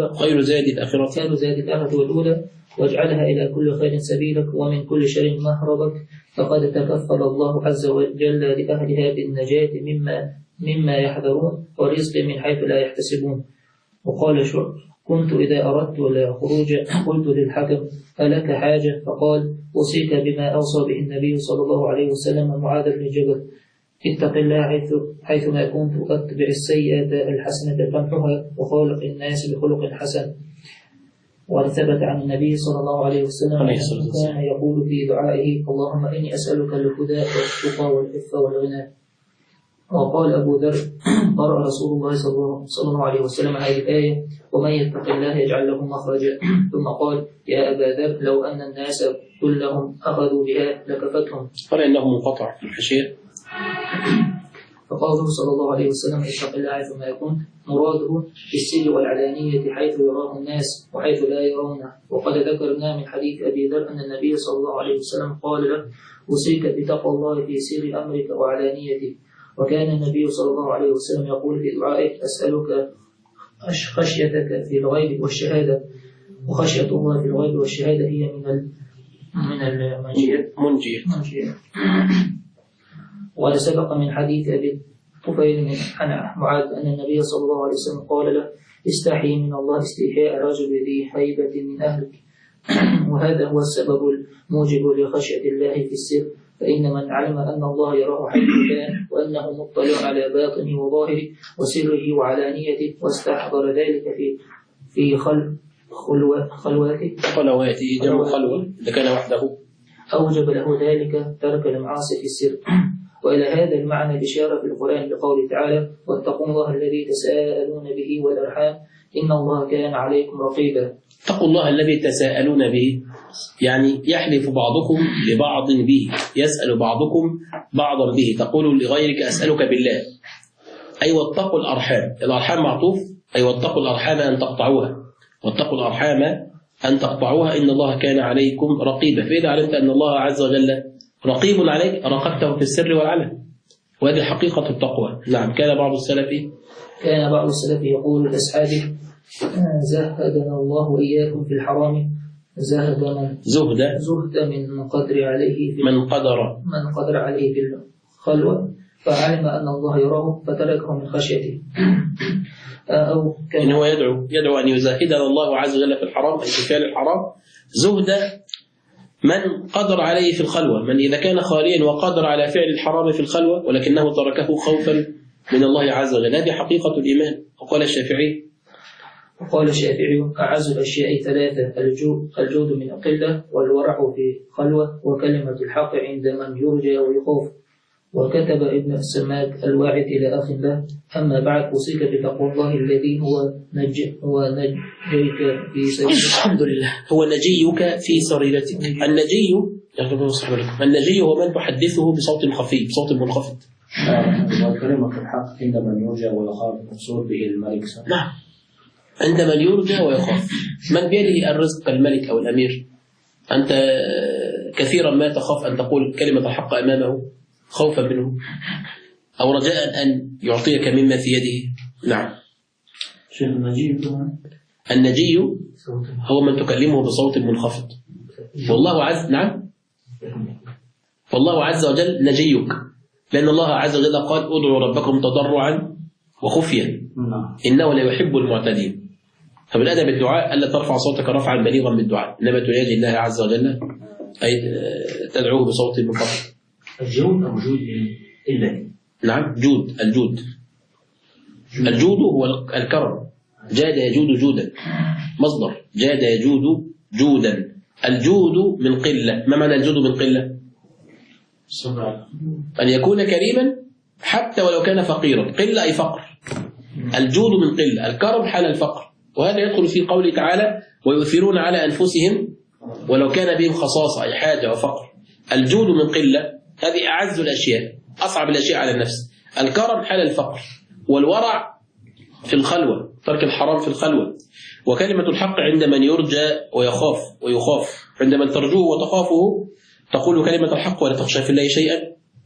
الآخرة والأولى، واجعلها إلى كل خير سبيلك ومن كل شر مهربك، فقد تكفل الله عز وجل لأهلها بالنجاة مما يحذرون ورزق من حيث لا يحتسبون. وقال شعب: كنت إذا أردت لا خروج قلت للحكم: ألك حاجة؟ فقال: أوصيك بما أوصى به النبي صلى الله عليه وسلم معاذ بن جبل: اتق الله حيثما كنت، أتبع السيئة الحسنة تمحها، وخالق الناس بخلق حسن. وثبت عن النبي صلى الله عليه وسلم أنه كان يقول في دعائه: اللهم إني أسألك الهدى والتقى والعفة والغنى. وقال أبو ذر: قرأ رسول الله صلى الله عليه وسلم هذه الآية: ومن يتق الله يجعل له مخرجا. ثم قال: يا أبا ذر، لو أن الناس كلهم أخذوا بها لكفتهم. قال إنه منقطع في الحاشية. فقوله صلى الله عليه وسلم: اتق الله حيثما يكون، مراده في السر والعلانية حيث يراه الناس وحيث لا يرونه. وقد ذكرنا من حديث أبي ذر أن النبي صلى الله عليه وسلم قال له: أوصيك بتقوى الله في سر أمرك وعلانيته. وكان النبي صلى الله عليه وسلم يقول في دعائه: أسألك خشيتك في الغيب والشهادة. وخشية الله في الغيب والشهادة هي من المنجية. وقد سبق من حديث أبي طفيل عن معاذ أن النبي صلى الله عليه وسلم قال له: استحي من الله استحياء رجل ذي هيبة من أهلك. وهذا هو السبب الموجب لخشية الله في السر، فإن من علم أن الله يراه حيث كان، وأنه مطلع على باطنه وظاهره وسره وعلانيته، واستحضر ذلك في خلواته جمع خلوة إذا كان وحده، أوجب له ذلك ترك المعاصي في السر. وإلى هذا المعنى الإشارة في القرآن بقوله تعالى: واتقوا الله الذي تساءلون به والأرحام إن الله كان عليكم رقيبا. اتقوا الله الذي تساءلون به، يعني يحلف بعضكم لبعض به، يسأل بعضكم بعضا به. تقول لغيرك: أسألك بالله، أي واتقوا الأرحام. الأرحام معطوف، أي واتقوا الأرحام أن تقطعوها، واتقوا الأرحام أن تقطعوها إن الله كان عليكم رقيبا. فإذا علمت أن الله عز وجل رقيب عليك راقبته في السر والعلن، وهذه حقيقة التقوى. نعم. كان بعض السلف يقول لأصحابه: زهدنا الله وإياكم في الحرام زهد من قدر عليه في الخلوة، فعلم أن الله يراه فتركه من خشيته. أو كان هو يدعو أن يزهدنا الله عز وجل في الحرام، أي في فعل الحرام، زهد من قدر عليه في الخلوة، من إذا كان خاليا وقدر على فعل الحرام في الخلوة ولكنه تركه خوفا من الله عز وجل. هذه حقيقة الإيمان. وقال الشافعي: أعز الأشياء ثلاثة: الجود من القلة، والورع في خلوة، وكلمة الحق عند من يرجى ويخاف. وكتب ابن السماك الواعد إلى أخ له: أما بعد، أوصيك بتقوى الله الذي هو نجيك في سريرتك. الحمد لله، هو نجيك في سريرتك. النجي هو من تحدثه بصوت خفيف، بصوت منخفض. وكلمة الحق عند من يرجى ويخاف، مقصود به الملك. نعم، عند من يرجى ويخاف. من بيده الرزق الملك أو الأمير، أنت كثيرا ما تخاف أن تقول كلمة الحق أمامه خوفا منه أو رجاء أن يعطيك مما في يده. نعم. النجي هو من تكلمه بصوت منخفض. والله عز وجل نجيك، لأن الله عز وجل قال: ادعوا ربكم تضرعا وخفيا إنه لا يحب المعتدين. فبالأدب الدعاء ألا ترفع صوتك رفعا بليغا بالدعاء، إنما تناجي الله عز وجل أي تدعوه بصوت منخفض. الجود موجود إلا. نعم، الجود هو الكرم. جاد يجود جودا، مصدر جاد يجود جودا. الجود من قلة. ما معنى الجود من قلة؟ أن يكون كريما حتى ولو كان فقيرا. قلة أي فقر. الجود من قلة، الكرم حال الفقر. وهذا يدخل في قوله تعالى: ويؤثرون على أنفسهم ولو كان بهم خصاصة، أي حاجة وفقر. الجود من قلة، هذه أعز الأشياء، أصعب الأشياء على النفس. الكرم حال الفقر، والورع في الخلوة، ترك الحرام في الخلوة. وكلمة الحق عند من يرجى ويخاف. عند من ترجوه وتخافه تقول كلمة الحق ولا تخشى في الله شيئا.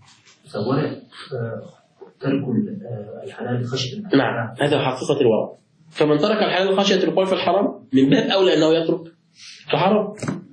ترك الحلال خشية. نعم، هذا حقيقة الورع. فمن ترك الحلال خشية الوقوع في الحرام من باب أولى أنه يترك الحرام.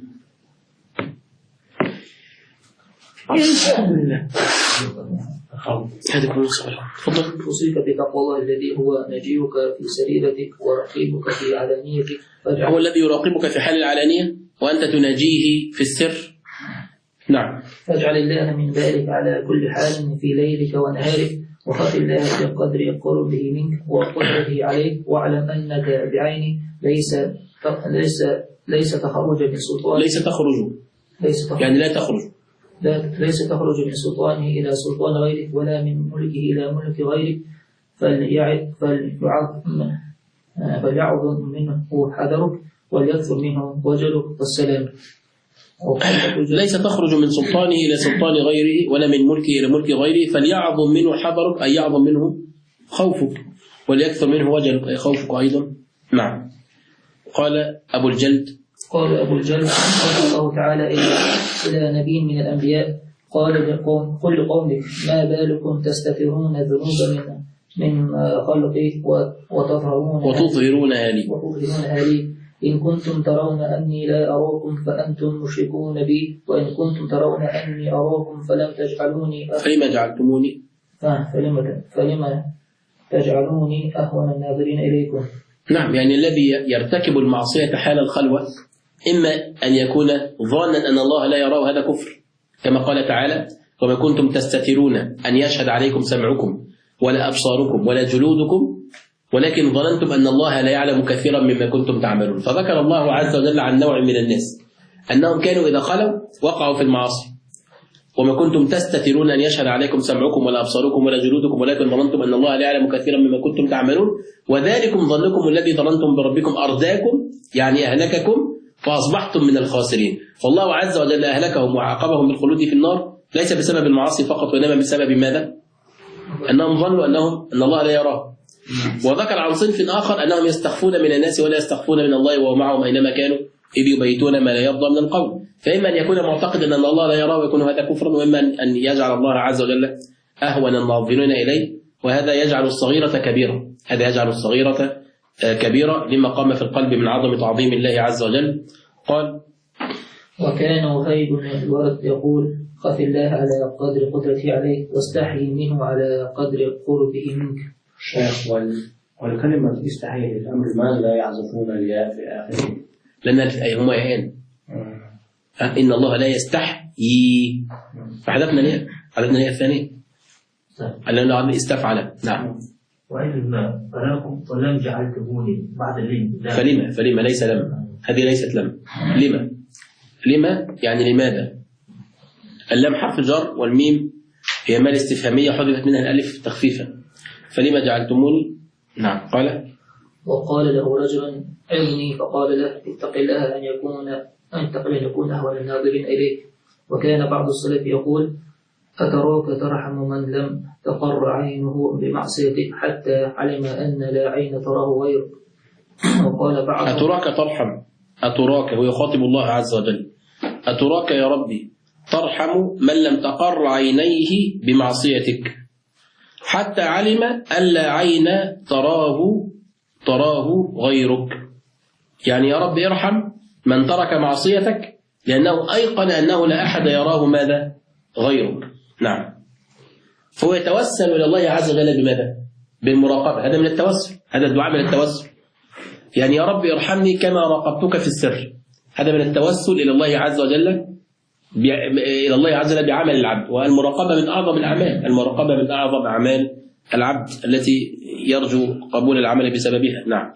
الحمد لله. هذا كله صالح. تفضل. أوصيك بتقوى الله الذي هو نجيك في سريرتك ورقيبك في علانيتك. هو الذي يراقبك في حال العلانية وأنت تناجيه في السر. نعم. فاجعل الله من بالك على كل حال في ليلك ونهارك، وخف الله بقدر قربه منك وقدرته عليك، واعلم أنك بعينه ليس تخرج من سلطان. ليس تخرج يعني لا تخرج. ليس تخرج من سلطانه إلى سلطان غيره ولا من ملكه إلى ملك غيره، فليعظم منه حذرك وليكثر منه وجلك والسلام. ليس تخرج من سلطانه إلى سلطان غيره ولا من ملكه إلى ملك غيره، فليعظم منه حذرك أي يعظم منه خوفك، وليكثر منه وجلك أي خوفك أيضا. نعم. قال أبو الجلد قال الله تعالى إلى نبي من الأنبياء قل لقومك ما بالكم تستترون الذنوب من خلقي وتظهرون لي إن كنتم ترون أني لا أراكم فأنتم مشركون بي، وإن كنتم ترون أني أراكم فلم تجعلوني فلما تجعلوني أهون الناظرين إليكم. نعم، يعني الذي يرتكب المعصية حال الخلوة إما أن يكون ظانا أن الله لا يراه، هذا كفر، كما قال تعالى وما كنتم تستترون أن يشهد عليكم سمعكم ولا أبصاركم ولا جلودكم ولكن ظننتم أن الله لا يعلم كثيرا مما كنتم تعملون. فذكر الله عز وجل عن نوع من الناس أنهم كانوا إذا خلوا وقعوا في المعاصي. وما كنتم تستترون أن يشهد عليكم سمعكم ولا أبصاركم ولا جلودكم ولكن ظننتم أن الله لا يعلم كثيرا مما كنتم تعملون وذلكم ظنكم الذي ظننتم بربكم أرداكم، يعني أهلككم فأصبحتم من الخاسرين. فالله عز وجل أهلكهم وعاقبهم بالخلود في النار ليس بسبب المعاصي فقط، وإنما بسبب ماذا؟ أنهم ظنوا أن الله لا يراه. وذكر عن صنف آخر أنهم يستخفون من الناس ولا يستخفون من الله وهو معهم أينما كانوا إذ يبيتون ما لا يرضى من القول. فإما أن يكون معتقدا أن الله لا يراه ويكون هذا كفرا، وإما أن يجعل الله عز وجل أهون الناظرين إليه، وهذا يجعل الصغيرة كبيرة. هذا يجعل الصغيرة كبيرة لما قام في القلب من عظمة تعظيم الله عز وجل. قال وكان وهيب بن الورد يقول خف الله على قدر قدرتي عليك واستحي منه على قدر قربه منك. شيخ والكلمة استحي للأمر ما لا يعزفون الياء في آخره، لأن هما يهان إن الله لا يستحيي، فحذفنا الياء، حذفنا الياء الثانية لأنه استفعل. نعم. وإنما فلم جعلتموني بعد اللم، فلما ليس لم، هذه ليست لم. لما يعني لماذا؟ اللام حرف جر والميم هي مال استفهامية حذفت منها الألف تخفيفا. فلما جعلتموني. نعم. وقال له رجل علمي فقال له اتق الله أن يكون أهون الناظرين إليك. وكان بعض السلف يقول أتراك ترحم من لم تقر عينه بمعصيتك حتى علم أن لا عين تراه غيرك. وقال بعض أتراك ترحم، أتراك هو يخاطب الله عز وجل، أتراك يا ربي ترحم من لم تقر عينيه بمعصيتك حتى علم أن لا عين تراه غيرك. يعني يا رب ارحم من ترك معصيتك لأنه أيقن أنه لا أحد يراه ماذا؟ غيرك. نعم. فهو يتوسل إلى الله عز وجل بماذا؟ بالمراقبة. هذا من التوسل، هذا الدعاء من التوسل. يعني يا رب ارحمني كما راقبتك في السر. هذا من التوسل إلى الله عز وجل بعمل العبد. والمراقبة من أعظم الأعمال، المراقبة من أعظم أعمال العبد التي يرجو قبول العمل بسببها. نعم.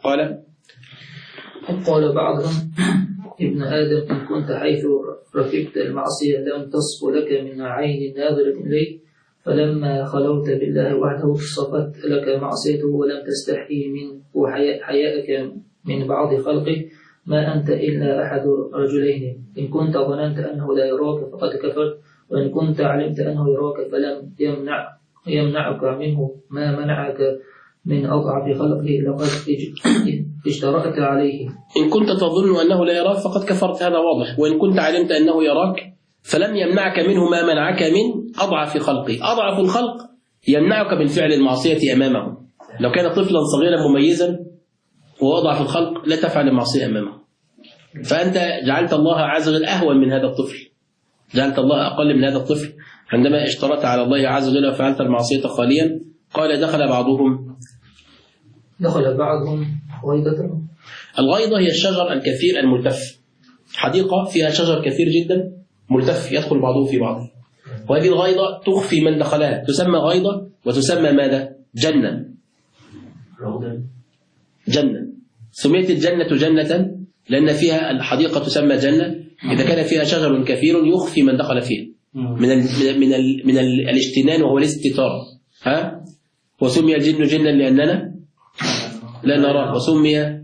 قال بعضهم ابن آدم إن كنت حيث ركبت المعصية لم تصف لك من عين ناظرة إليك، فلما خلوت بالله وحده صفت لك معصيته ولم تستحي منه حياءك من بعض خلقه، ما أنت إلا أحد رجلين، إن كنت ظننت أنه لا يراك فقد كفرت، وإن كنت علمت أنه يراك فلم يمنعك منه ما منعك من أضعف خلقه لقد اجترأت عليه. إن كنت تظن أنه لا يراك فقد كفرت، هذا واضح. وإن كنت علمت أنه يراك فلم يمنعك منه ما منعك من أضعف خلقه. أضعف الخلق يمنعك من فعل المعصية أمامه. لو كان طفلا صغيرا مميزا وأضعف الخلق لا تفعل المعصية أمامه. فأنت جعلت الله عز وجل أهون من هذا الطفل، جعلت الله أقل من هذا الطفل عندما اشترطت على الله عز وجل وفعلت المعصية خاليا. قال دخل بعضهم غيضة. الغيضة هي الشجر الكثير الملتف، حديقة فيها شجر كثير جدا ملتف يدخل بعضه في بعض، وهذه الغيضة تخفي من دخلها، تسمى غيضة وتسمى ماذا؟ جنة. سميت الجنة جنة لأن فيها الحديقة تسمى جنة إذا كان فيها شجر كثير يخفي من دخل فيها، من الاجتنان وهو الاستتار. ها؟ وسمي الجن جنا لأننا لا نراه، وسمي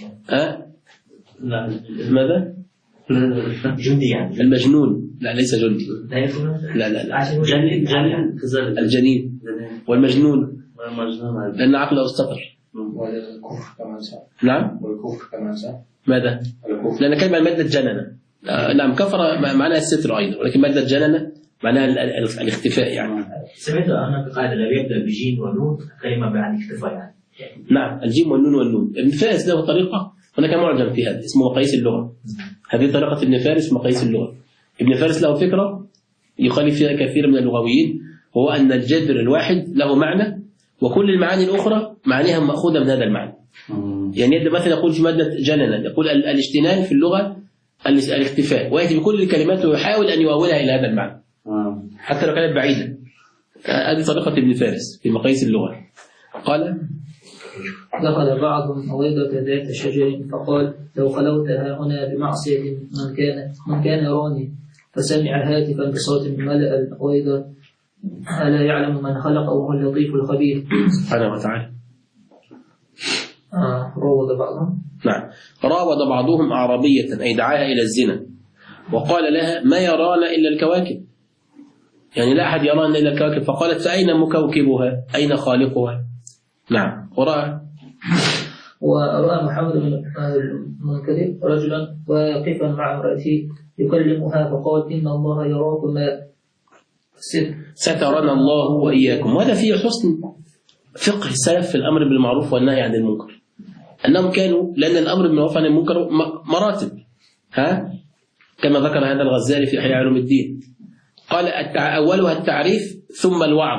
ماذا؟ جندي يعني المجنون، لا ليس جندي، لا الجنين والمجنون لأن عقله استقر. والكفر كمان صح. نعم. والكفر كمان صح. ماذا؟ لأن كلمة مادة جننة. نعم كفر معناها الستر أيضا، ولكن مادة جننة معناها الاختفاء يعني. سمعت أنا بقاعدة لا يبدأ بجيم ونون كلمة بعد اختفاء يعني. نعم الجيم والنون والنون. ابن فارس له طريقة، هناك معجم في هذا اسمه مقاييس اللغة. هذه طريقة ابن فارس في مقاييس اللغة. ابن فارس له فكرة يخالف فيها كثير من اللغويين، وهو أن الجذر الواحد له معنى وكل المعاني الأخرى معانيها مأخوذة من هذا المعنى. يعني يبدأ مثلا يقول في مادة جننا يقول الاجتنان في اللغة الاختفاء، ويأتي بكل الكلمات ويحاول أن يؤولها إلى هذا المعنى حتى لو كانت بعيدة. هذه طريقة ابن فارس في مقاييس اللغة. قال دخل بعضهم موعظة ذات شجر فقال لو خلوتها هنا بمعصية من كان يراني فسمع هاتفا بصوت ملأ الموعظة ألا يعلم من خلق وهو اللطيف الخبير سبحانه وتعالى. راود بعضهم. نعم راود بعضهم أعرابية أي دعاها إلى الزنا وقال لها ما يرانا إلا الكواكب، يعني لا أحد يرانا إلا الكواكب. فقالت فأين مكوكبها أين خالقها. نعم ورأى محمد بن المنكدر رجلا واقفا مع امرأته يكلمها فقال إن الله يراكما سترنا الله وإياكم. وهذا فيه حسن فقه السلف في الأمر بالمعروف والنهي عن المنكر، أنهم كانوا لأن الأمر بالمعروف عن المنكر مراتب. كما ذكر هذا الغزالي في إحياء علوم الدين قال أولها التعريف ثم الوعظ.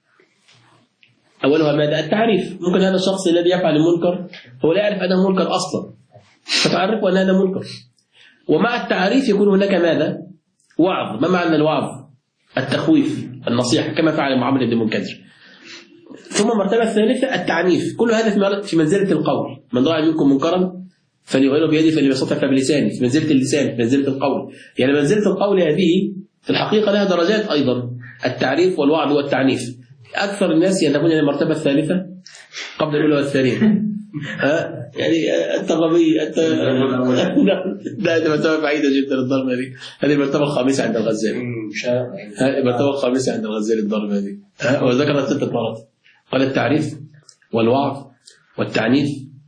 أولها ماذا؟ التعريف. ممكن هذا الشخص الذي يفعل المنكر هو لا يعرف أنه منكر أصلا، فتعرفه أن هذا منكر. ومع التعريف يكون هناك ماذا؟ وعظ. ما معنى الوعظ؟ التخويف، النصيحة، كما فعل مع عمرو بن المنكدر. ثم المرتبة الثالثة التعنيف. كل هذا في منزلة القول. من رأى منكم منكرا فليغيره بيده فإن لم يستطع فبلسانه، في منزلة اللسان، في منزلة القول. يعني منزلة القول هذه في الحقيقة لها درجات أيضا، التعريف والوعظ والتعنيف. أكثر الناس يذهبون إلى المرتبة الثالثة قبل الأولى والثانية. يعني أنت غبي، أنت لا مرتبة بعيدة جدا الضربة دي. هذه المرتبة الخامسة عند الغزالي. المرتبة الخامسة عند الغزالي الضربة دي. وذكرت 6 مرات. قال التعريف والوعظ والتعنيف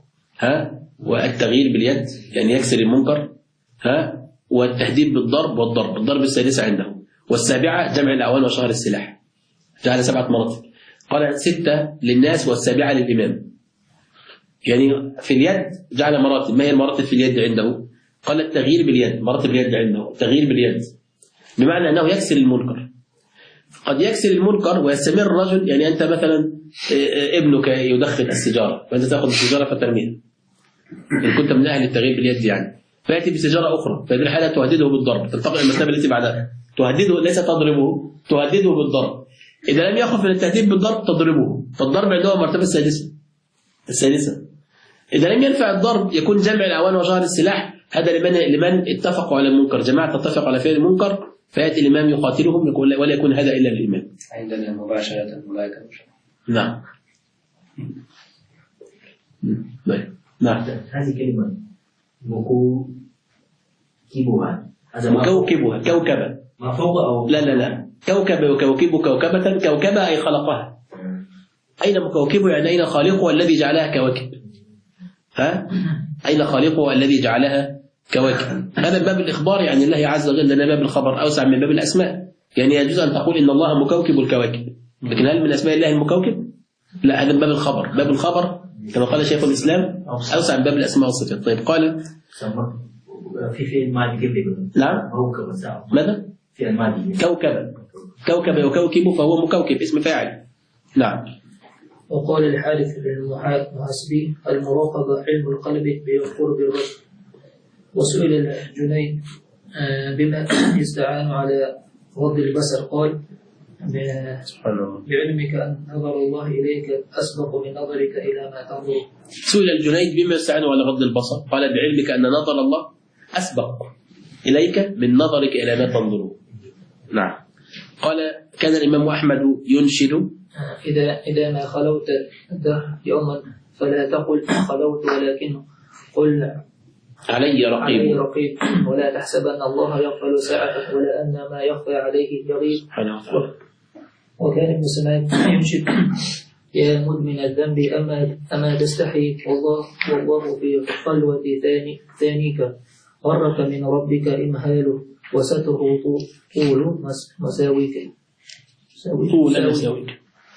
والتغيير باليد يعني يكسر المنكر والتهديد بالضرب والضرب. الضرب السادسة عنده. والسابعة جمع الأعوان وشهر السلاح. جعل 7 مراتب. قال 6 للناس والسابعة للإمام. يعني في اليد جعل مراتب. ما هي المراتب في اليد عنده؟ قال التغيير باليد. مراتب اليد عنده التغيير باليد بمعنى أنه يكسر المنكر. قد يكسر المنكر ويستمر الرجل. يعني أنت مثلا ابنك يدخن السيجارة فأنت تأخذ السيجارة فترميها إن كنت من أهل التغيير باليد يعني، فيأتي بسيجارة أخرى، فهذه الحالة تهدده بالضرب. تنتقل المرتبة التي بعدها تهدده، ليس تضربه، تهدده بالضرب. إذا لم يخف من التهديد بالضرب تضربه، فالضرب عنده المرتبة السادسة. إذا لم ينفع الضرب يكون جمع الأعوان وشهر السلاح. هذا لمن اتفقوا على المنكر، جماعة تتفق على فعل المنكر فيأتي الإمام يقاتلهم ولا يكون هذا إلا للإمام. عندنا مباشرة الملائكة. نعم. نعم. هذه كلمة مكوكبها. كوكبة. ما فوق أو لا كوكب وكوكب كوكبة. كوكبة أي خلقها. أين مكوكبه؟ يعني أين خالقه الذي جعلها كواكب. أين خالقه الذي جعلها كواكب. هذا باب الإخبار يعني الله عز وجل، لأن باب الخبر أوسع من باب الأسماء. يعني يجوز أن تقول إن الله مكوكب الكواكب، لكن هل من أسماء الله المكوكب؟ لا، هذا باب الخبر. باب الخبر كما قال شيخ الإسلام أوسع من باب الأسماء والصفات. طيب قال في الماضي كيف يقول؟ نعم. ماذا؟ في الماضي كوكب وكوكب فهو مكوكب اسم فاعل. نعم. وقال الحارث المحاسبي المراقبة علم القلب بقرب الرجل. وسئل الجنيد بما يستعان على غض البصر قال بعلمك أن نظر الله إليك أسبق من نظرك إلى ما تنظر. سئل الجنيد بما يستعان على غض البصر قال بعلمك أن نظر الله أسبق إليك من نظرك إلى ما تنظر. نعم. قال كان الإمام أحمد ينشد إذا ما خلوت الدهر يوما فلا تقل خلوت ولكن قل علي عليه رقيب. رقيب، ولا تحسبن الله يغفل ساعة ولا أن ما يخفى عليه يغيب. وكان ابن سماك ينشد يا مدمن الذنب أما تستحي والله في خلوة ثانيك غرك من ربك إمهاله وستره طول مساويك. طول مساويك.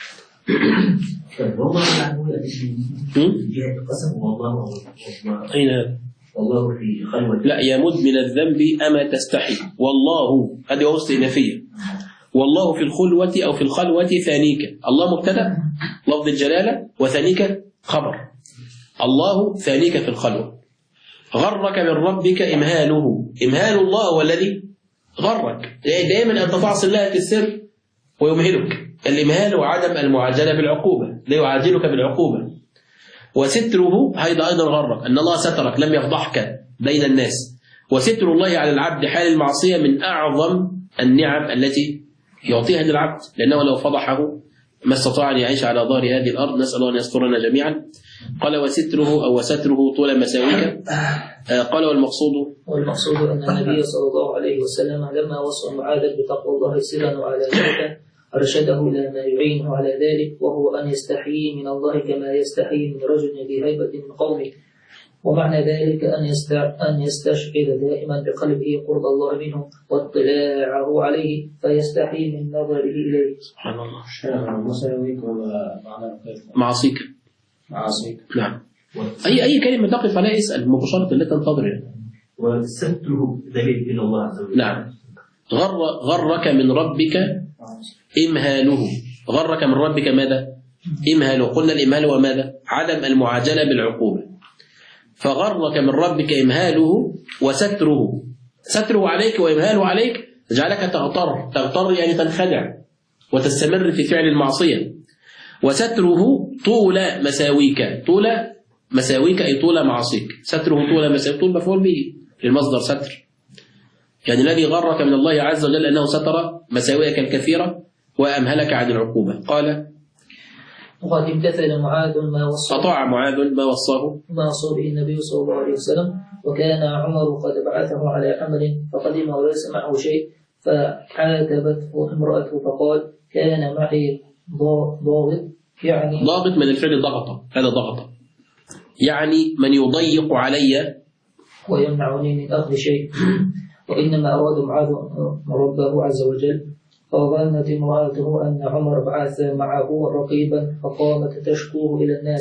والله عنه جهة القسم والله أين هذا؟ والله في خلوة. لا، يا مدمن الذنب أما تستحي والله، هذه وصف إنافية. والله في الخلوة أو في الخلوة ثانيك، الله مبتدأ لفظ الجلالة وثانيك خبر. الله ثانيك في الخلوة. غرك من ربك إمهاله، إمهال الله هو الذي غرك. دائما أن تفعص الله في السر ويمهلك. الإمهال هو عدم المعاجلة بالعقوبة، لا يعاجلك بالعقوبة. وستره أيضا غرك، أن الله سترك لم يفضحك بين الناس. وستر الله على العبد حال المعصية من أعظم النعم التي يعطيها للعبد، لأنه لو فضحه ما استطاع أن يعيش على ظهر هذه الأرض. نسأل الله أن يسترنا جميعا. قال وستره طول مساويك. قال والمقصود أن النبي صلى الله عليه وسلم لما وصى معاذ بتقوى الله سرا وعلانية أرشده إلى ما يعينه على ذلك، وهو أن يستحيي من الله كما يستحيي من رجل ذي هيبة من قومه. ومعنى ذلك أن يستشعر دائما بقلبه قرب الله منه واطلاعه عليه فيستحي من نظره إليه. سبحان الله. مساويك ومعنى معصيك. نعم. أي كلمة تقف عليها اسأل مباشرة، لا تنتظر. وستره دليل إلى الله عز وجل. نعم. غرك من ربك إمهاله. غرك من ربك ماذا؟ إمهاله. قلنا الإمهال هو ماذا؟ عدم المعاجلة بالعقوبة. فغرك من ربك إمهاله وستره. ستره عليك وإمهاله عليك جعلك تغتر يعني تنخدع وتستمر في فعل المعصية. وستره طول مساويك. طول مساويك أي طول معصيك. ستره طول مساويك، طول مفعول به للمصدر ستر. يعني الذي غرك من الله عز وجل أنه ستر مساوئك الكثيرة وأمهلك عن العقوبة. قال وقد امتثل معاذ ما وصاه، أطاع معاذ ما وصاه به النبي صلى الله عليه وسلم. وكان عمر قد بعثه على عمل فقدم وليس معه شيء، فعاتبته امرأته فقال كان معي ضاغط، يعني ضاغط من الفعل ضغط، هذا ضغط يعني من يضيق علي ويمنعني من أخذ شيء. وإنما أراد معاذ ربه عز وجل. فظنت امرأته أن عمر بعث معه رقيبا فقامت تشكوه إلى الناس.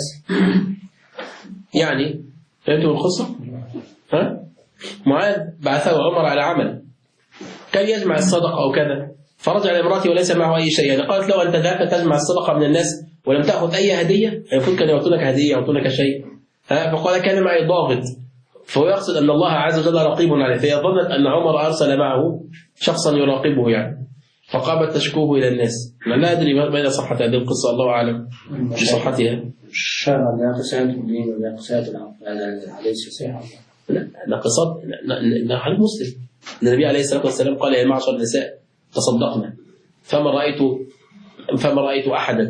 يعني فهمتوا القصة؟ معاذ بعثه عمر على عمل كان يجمع الصدقة أو كذا، فرجع لامرأته وليس معه أي شيء. يعني قالت له أنت ذهبت تجمع الصدقة من الناس ولم تأخذ أي هدية، المفروض كان يعطونك هدية يعطونك شيء. فقال كان معي ضاغط، فهو يقصد أن الله عز وجل رقيب عليه، فهي ظنت أن عمر أرسل معه شخصا يراقبه يعني، فقامت تشكوه إلى الناس. لا أدري ماذا صحة هذه القصة، الله أعلم بصحتها. الشرع ناقصات الدين وناقصات العقل، هذا الحديث صحيح؟ لا، ناقصات حديث مسلم. النبي عليه الصلاة والسلام قال يا معشر النساء تصدقنا، فما رأيت أحدا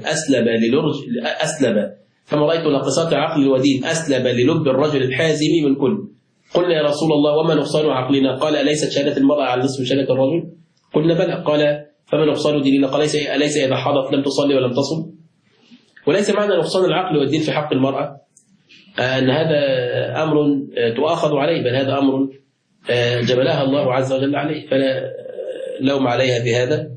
فما رأيت ناقصات عقل ودين أسلب للب الرجل الحازم من كل. قلنا يا رسول الله وما نقصان عقلنا؟ قال أليست شهادة المرأة على نصف شهادة الرجل؟ قلنا بلى. قال فما نقصان ديننا؟ قال أليس إذا حضت لم تصلي ولم تصم؟ وليس معنى نقصان العقل والدين في حق المرأة أن هذا أمر تؤاخذ عليه، بل هذا أمر جبلها الله عز وجل عليه، فلا لوم عليها بهذا.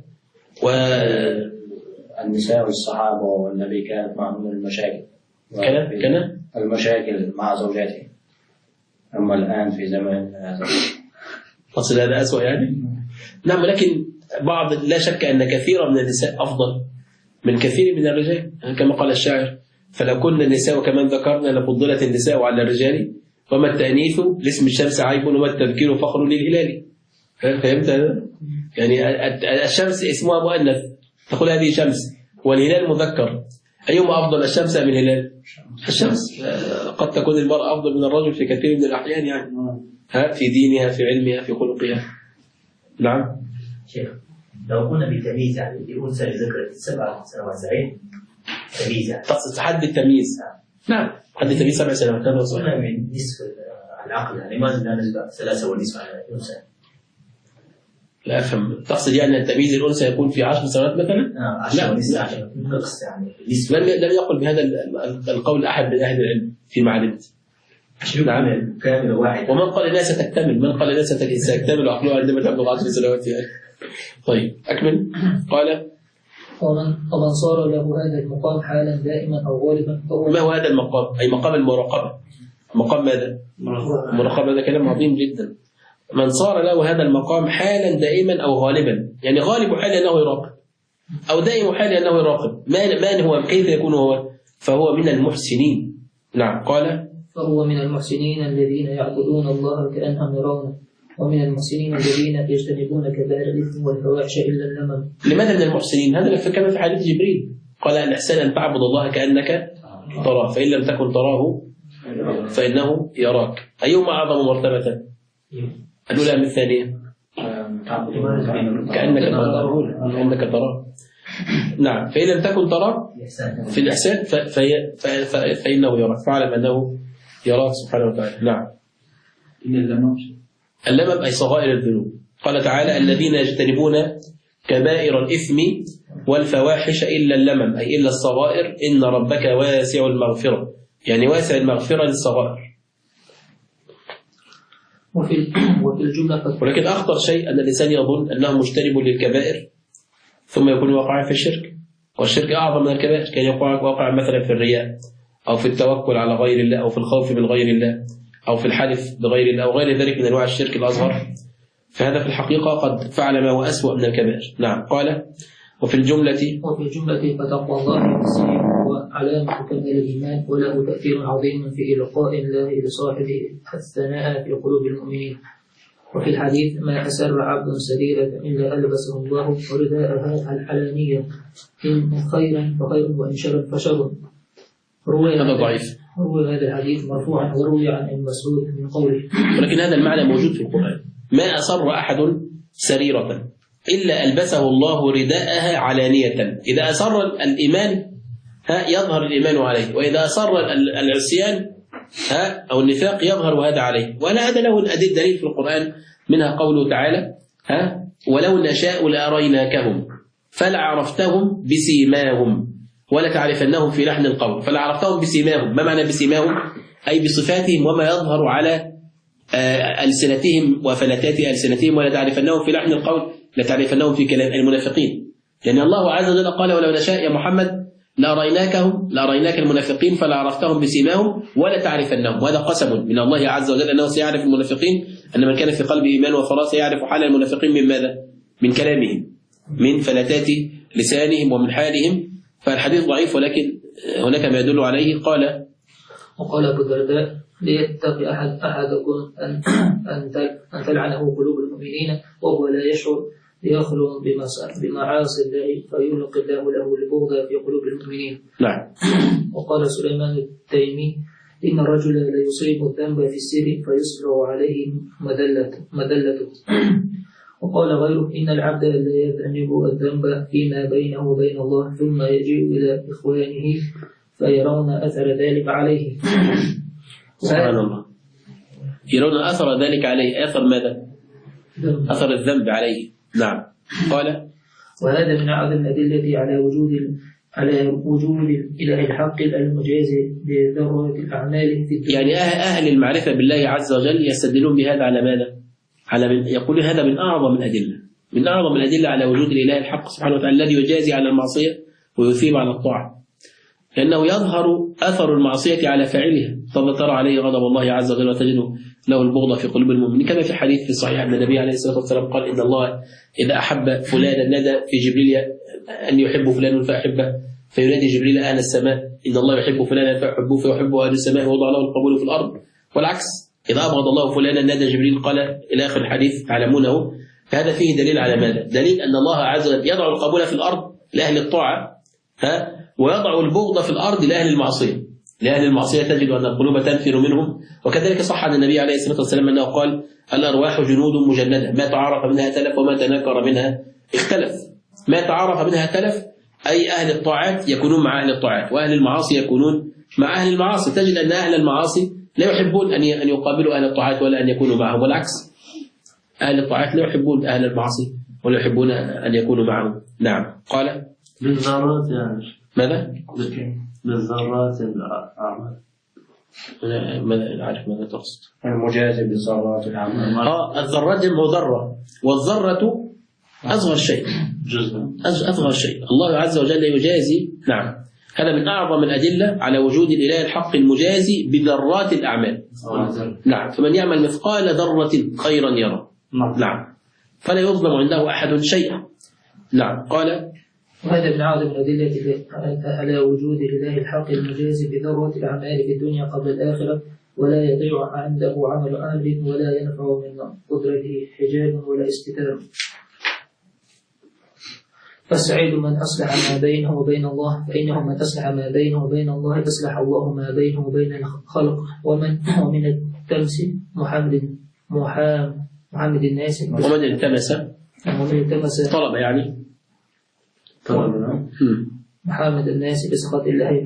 والنساء والصحابة والنبي كانت معهم المشاكل، كان المشاكل مع زوجاتهم، أما الآن في زمن هذا أصل هذا أسوأ يعني. نعم، لكن لا شك أن كثيرا من النساء أفضل من كثير من الرجال، كما قال الشاعر فلو كنا النساء كمان ذكرنا لفضلت النساء على الرجال، وما التأنيث لاسم الشمس عيب وما التذكير فخر للهلال. فهمت هذا؟ يعني الشمس اسمها مؤنث، تقول هذه شمس، والهلال مذكر، أيهما أفضل، الشمس أم الهلال؟ الشمس. قد تكون المرأة أفضل من الرجل في كثير من الأحيان يعني، في دينها، في علمها، في خلقها. نعم شيخ لو قلنا بالتمييز يعني الأنثى اللي ذكرت 7 سنوات صحيح؟ تمييز يعني. تقصد حد التمييز. نعم حد التمييز 7 سنوات. قلنا من نصف العقل يعني لماذا لا نسبة 3 ونصف على الأنثى؟ لا أفهم. تقصد يعني أن تمييز الأنثى يكون في 10 سنوات مثلا؟ 10 ونصف عشان نقص يعني نصف. لم يقل بهذا القول أحد من أهل العلم فيما علمت. نعم كامل واحد. ومن قال لا ستكتمل؟ من قال لا ستكتمل عقلها عندما تبلغ 10 سنوات يعني. طيب أكمل. قال ومن صار له هذا المقام حالا دائما أو غالبا ما هو هذا المقام؟ أي مقام المراقبة. مقام ماذا؟ المراقبة. هذا كلام عظيم جدا. من صار له هذا المقام حالا دائما أو غالبا، يعني غالب حال أنه يراقب أو دائم حال أنه يراقب. من هو؟ كيف يكون هو؟ فهو من المحسنين. نعم. قال فهو من المحسنين الذين يعبدون الله كأنهم يرونه، ومن المحسنين الذين يجتنبون كبائر الإثم والفواحش إلا اللمم. لماذا من المحسنين؟ هذا كما في حديث جبريل قال الإحسان أن تعبد الله كأنك تراه فإن لم تكن تراه فإنه يراك. أيهما أعظم مرتبة؟ الأولى من الثانية؟ كأنك تراه. نعم. فإن لم تكن تراه في الإحسان فإنه يراك، فاعلم أنه يراك سبحانه وتعالى. نعم. اللمم أي صغائر الذنوب. قال تعالى الذين يجتنبون كبائر الإثم والفواحش إلا اللمم أي إلا الصغائر إن ربك واسع المغفرة، يعني واسع المغفرة للصغائر. وفي الجملة ولكن أخطر شيء أن الإنسان يظن أنه مجتنب للكبائر ثم يكون واقعا في الشرك، والشرك أعظم من الكبائر. كان يقع مثلا في الرياء أو في التوكل على غير الله أو في الخوف من غير الله أو في الحلف بغير الله أو غير ذلك من أنواع الشرك الأصغر، فهذا في الحقيقة قد فعل ما هو أسوأ من الكبائر. نعم. قال وفي الجملة فتقوى الله والسليم هو علامة كمال الإيمان، وله تأثير عظيم في إلقاء الله لصاحبه الثناء في قلوب المؤمنين. وفي الحديث ما أسر عبد سريرة إلا ألبسه الله رداءها الحلانية إن خيرا فخير وإن شرا فشر. هذا ضعيف. روي هذا الحديث مرفوعا وروي عن المسعود من قوله. ولكن هذا المعنى موجود في القرآن. ما أسر أحد سريرة إلا ألبسه الله رداءها علانية. إذا أسر الإيمان يظهر الإيمان عليه، وإذا أسر العصيان أو النفاق يظهر هذا عليه. وهذا له دليل في القرآن، منها قوله تعالى ولو نشاء لأريناكهم فلعرفتهم بسيماهم ولتعرفنهم في لحن القول. فلعرفتهم بسيماهم. ما معنى بسيماهم؟ أي بصفاتهم وما يظهر على ألسنتهم وفلتات ألسنتهم. ولتعرفنهم في لحن القول لتعرفنهم في كلام المنافقين، لأن الله عز وجل قال ولو نشاء يا محمد لأريناك المنافقين فلعرفتهم بسيماهم ولتعرفنهم. وهذا قسم من الله عز وجل أنه سيعرف المنافقين، أن من كان في قلبه إيمان وفراسة يعرف حال المنافقين من ماذا؟ من كلامهم، من فلتات لسانهم ومن حالهم. فالحديث ضعيف، ولكن هناك ما يدل عليه. وقال أبو الدرداء ليتقي أحدكم أن تلعنه قلوب المؤمنين وهو لا يشعر ليخلو بمعاصي الله فيلقي الله له البغض في قلوب المؤمنين. نعم. وقال سليمان التيمي إن الرجل لا يصيب الذنب في السر فيصبح عليه مدلته. وقال غيره إن العبد لا يذنب الذنب فيما بينه وبين الله ثم يجيء إلى إخوانه فيرون أثر ذلك عليه. سبحان الله. يرون أثر ذلك عليه. أثر ماذا؟ أثر الذنب عليه. نعم. قال وهذا من أعظم الأدلة على وجود الإله الحق المجاز بذرات الأعمال في الدنيا. يعني أهل المعرفة بالله عز وجل يستدلون بهذا على ماذا؟ يقول هذا من أعظم الأدلة على وجود الإله الحق سبحانه وتعالى الذي يجازي على المعصية ويثيب على الطاعة، لأنه يظهر أثر المعصية على فاعلها. ترى عليه غضب الله عز وجل وتجد له البغض في قلوب المؤمنين، كما في حديث في الصحيح أن النبي عليه الصلاة والسلام قال إن الله إذا أحب فلانا نادى في جبريل أن يحب فلان فأحبه، فينادي جبريل أهل السماء إن الله يحب فلانا فأحبه فيحبه أهل السماء ووضع له القبول في الأرض، والعكس إذا أبغض الله فلانا نادى جبريل قال إلى آخر الحديث تعلمونه. فهذا فيه دليل على ماذا؟ دليل أن الله عز وجل يضع القبول في الأرض لأهل الطاعة ويضع البغض في الأرض لأهل المعصية. لأهل المعصية تجد أن القلوب تنفر منهم. وكذلك صح عن النبي عليه الصلاة والسلام أنه قال الأرواح جنود مجندة ما تعارف منها تلف وما تناكر منها اختلف، ما تعارف منها تلف، أي أهل الطاعات يكونون مع أهل الطاعات، وأهل المعاصي يكونون مع أهل المعاصي. تجد أن أهل المعاصي لا يحبون أن يقابلوا أهل الطاعات ولا أن يكونوا معهم، والعكس أهل الطاعات لا يحبون أهل المعاصي ولا يحبون أن يكونوا معهم. نعم. قال بالذرات يعني ماذا؟ بالذرات الأعمال. لا أعرف ماذا تقصد. المجازي بالذرات الأعمال. الذرات جمع ذرة، والذرة أصغر شيء، أصغر شيء. الله عز وجل يجازي. نعم، هذا من أعظم الأدلة على وجود الإله الحق المجازي بذرات الأعمال. نعم، فمن يعمل مثقال ذرة خيرا يرى. نعم، فلا يظلم عنده أحد شيئا. نعم. قال وهذا من أعظم الأدلة على وجود الإله الحق المجازي بذرات الأعمال في الدنيا قبل الآخرة، ولا يضيع عنده عمل أهل ولا ينفع من قدرته حجاب ولا استتار. فالسعيد من أصلح ما بينه وبين الله، فإنه من أصلح ما بينه وبين الله أصلح الله ما بينه وبين الخلق. ومن التمس محمد الناس، ومن التمس طلب يعني محمد الناس بسخط الله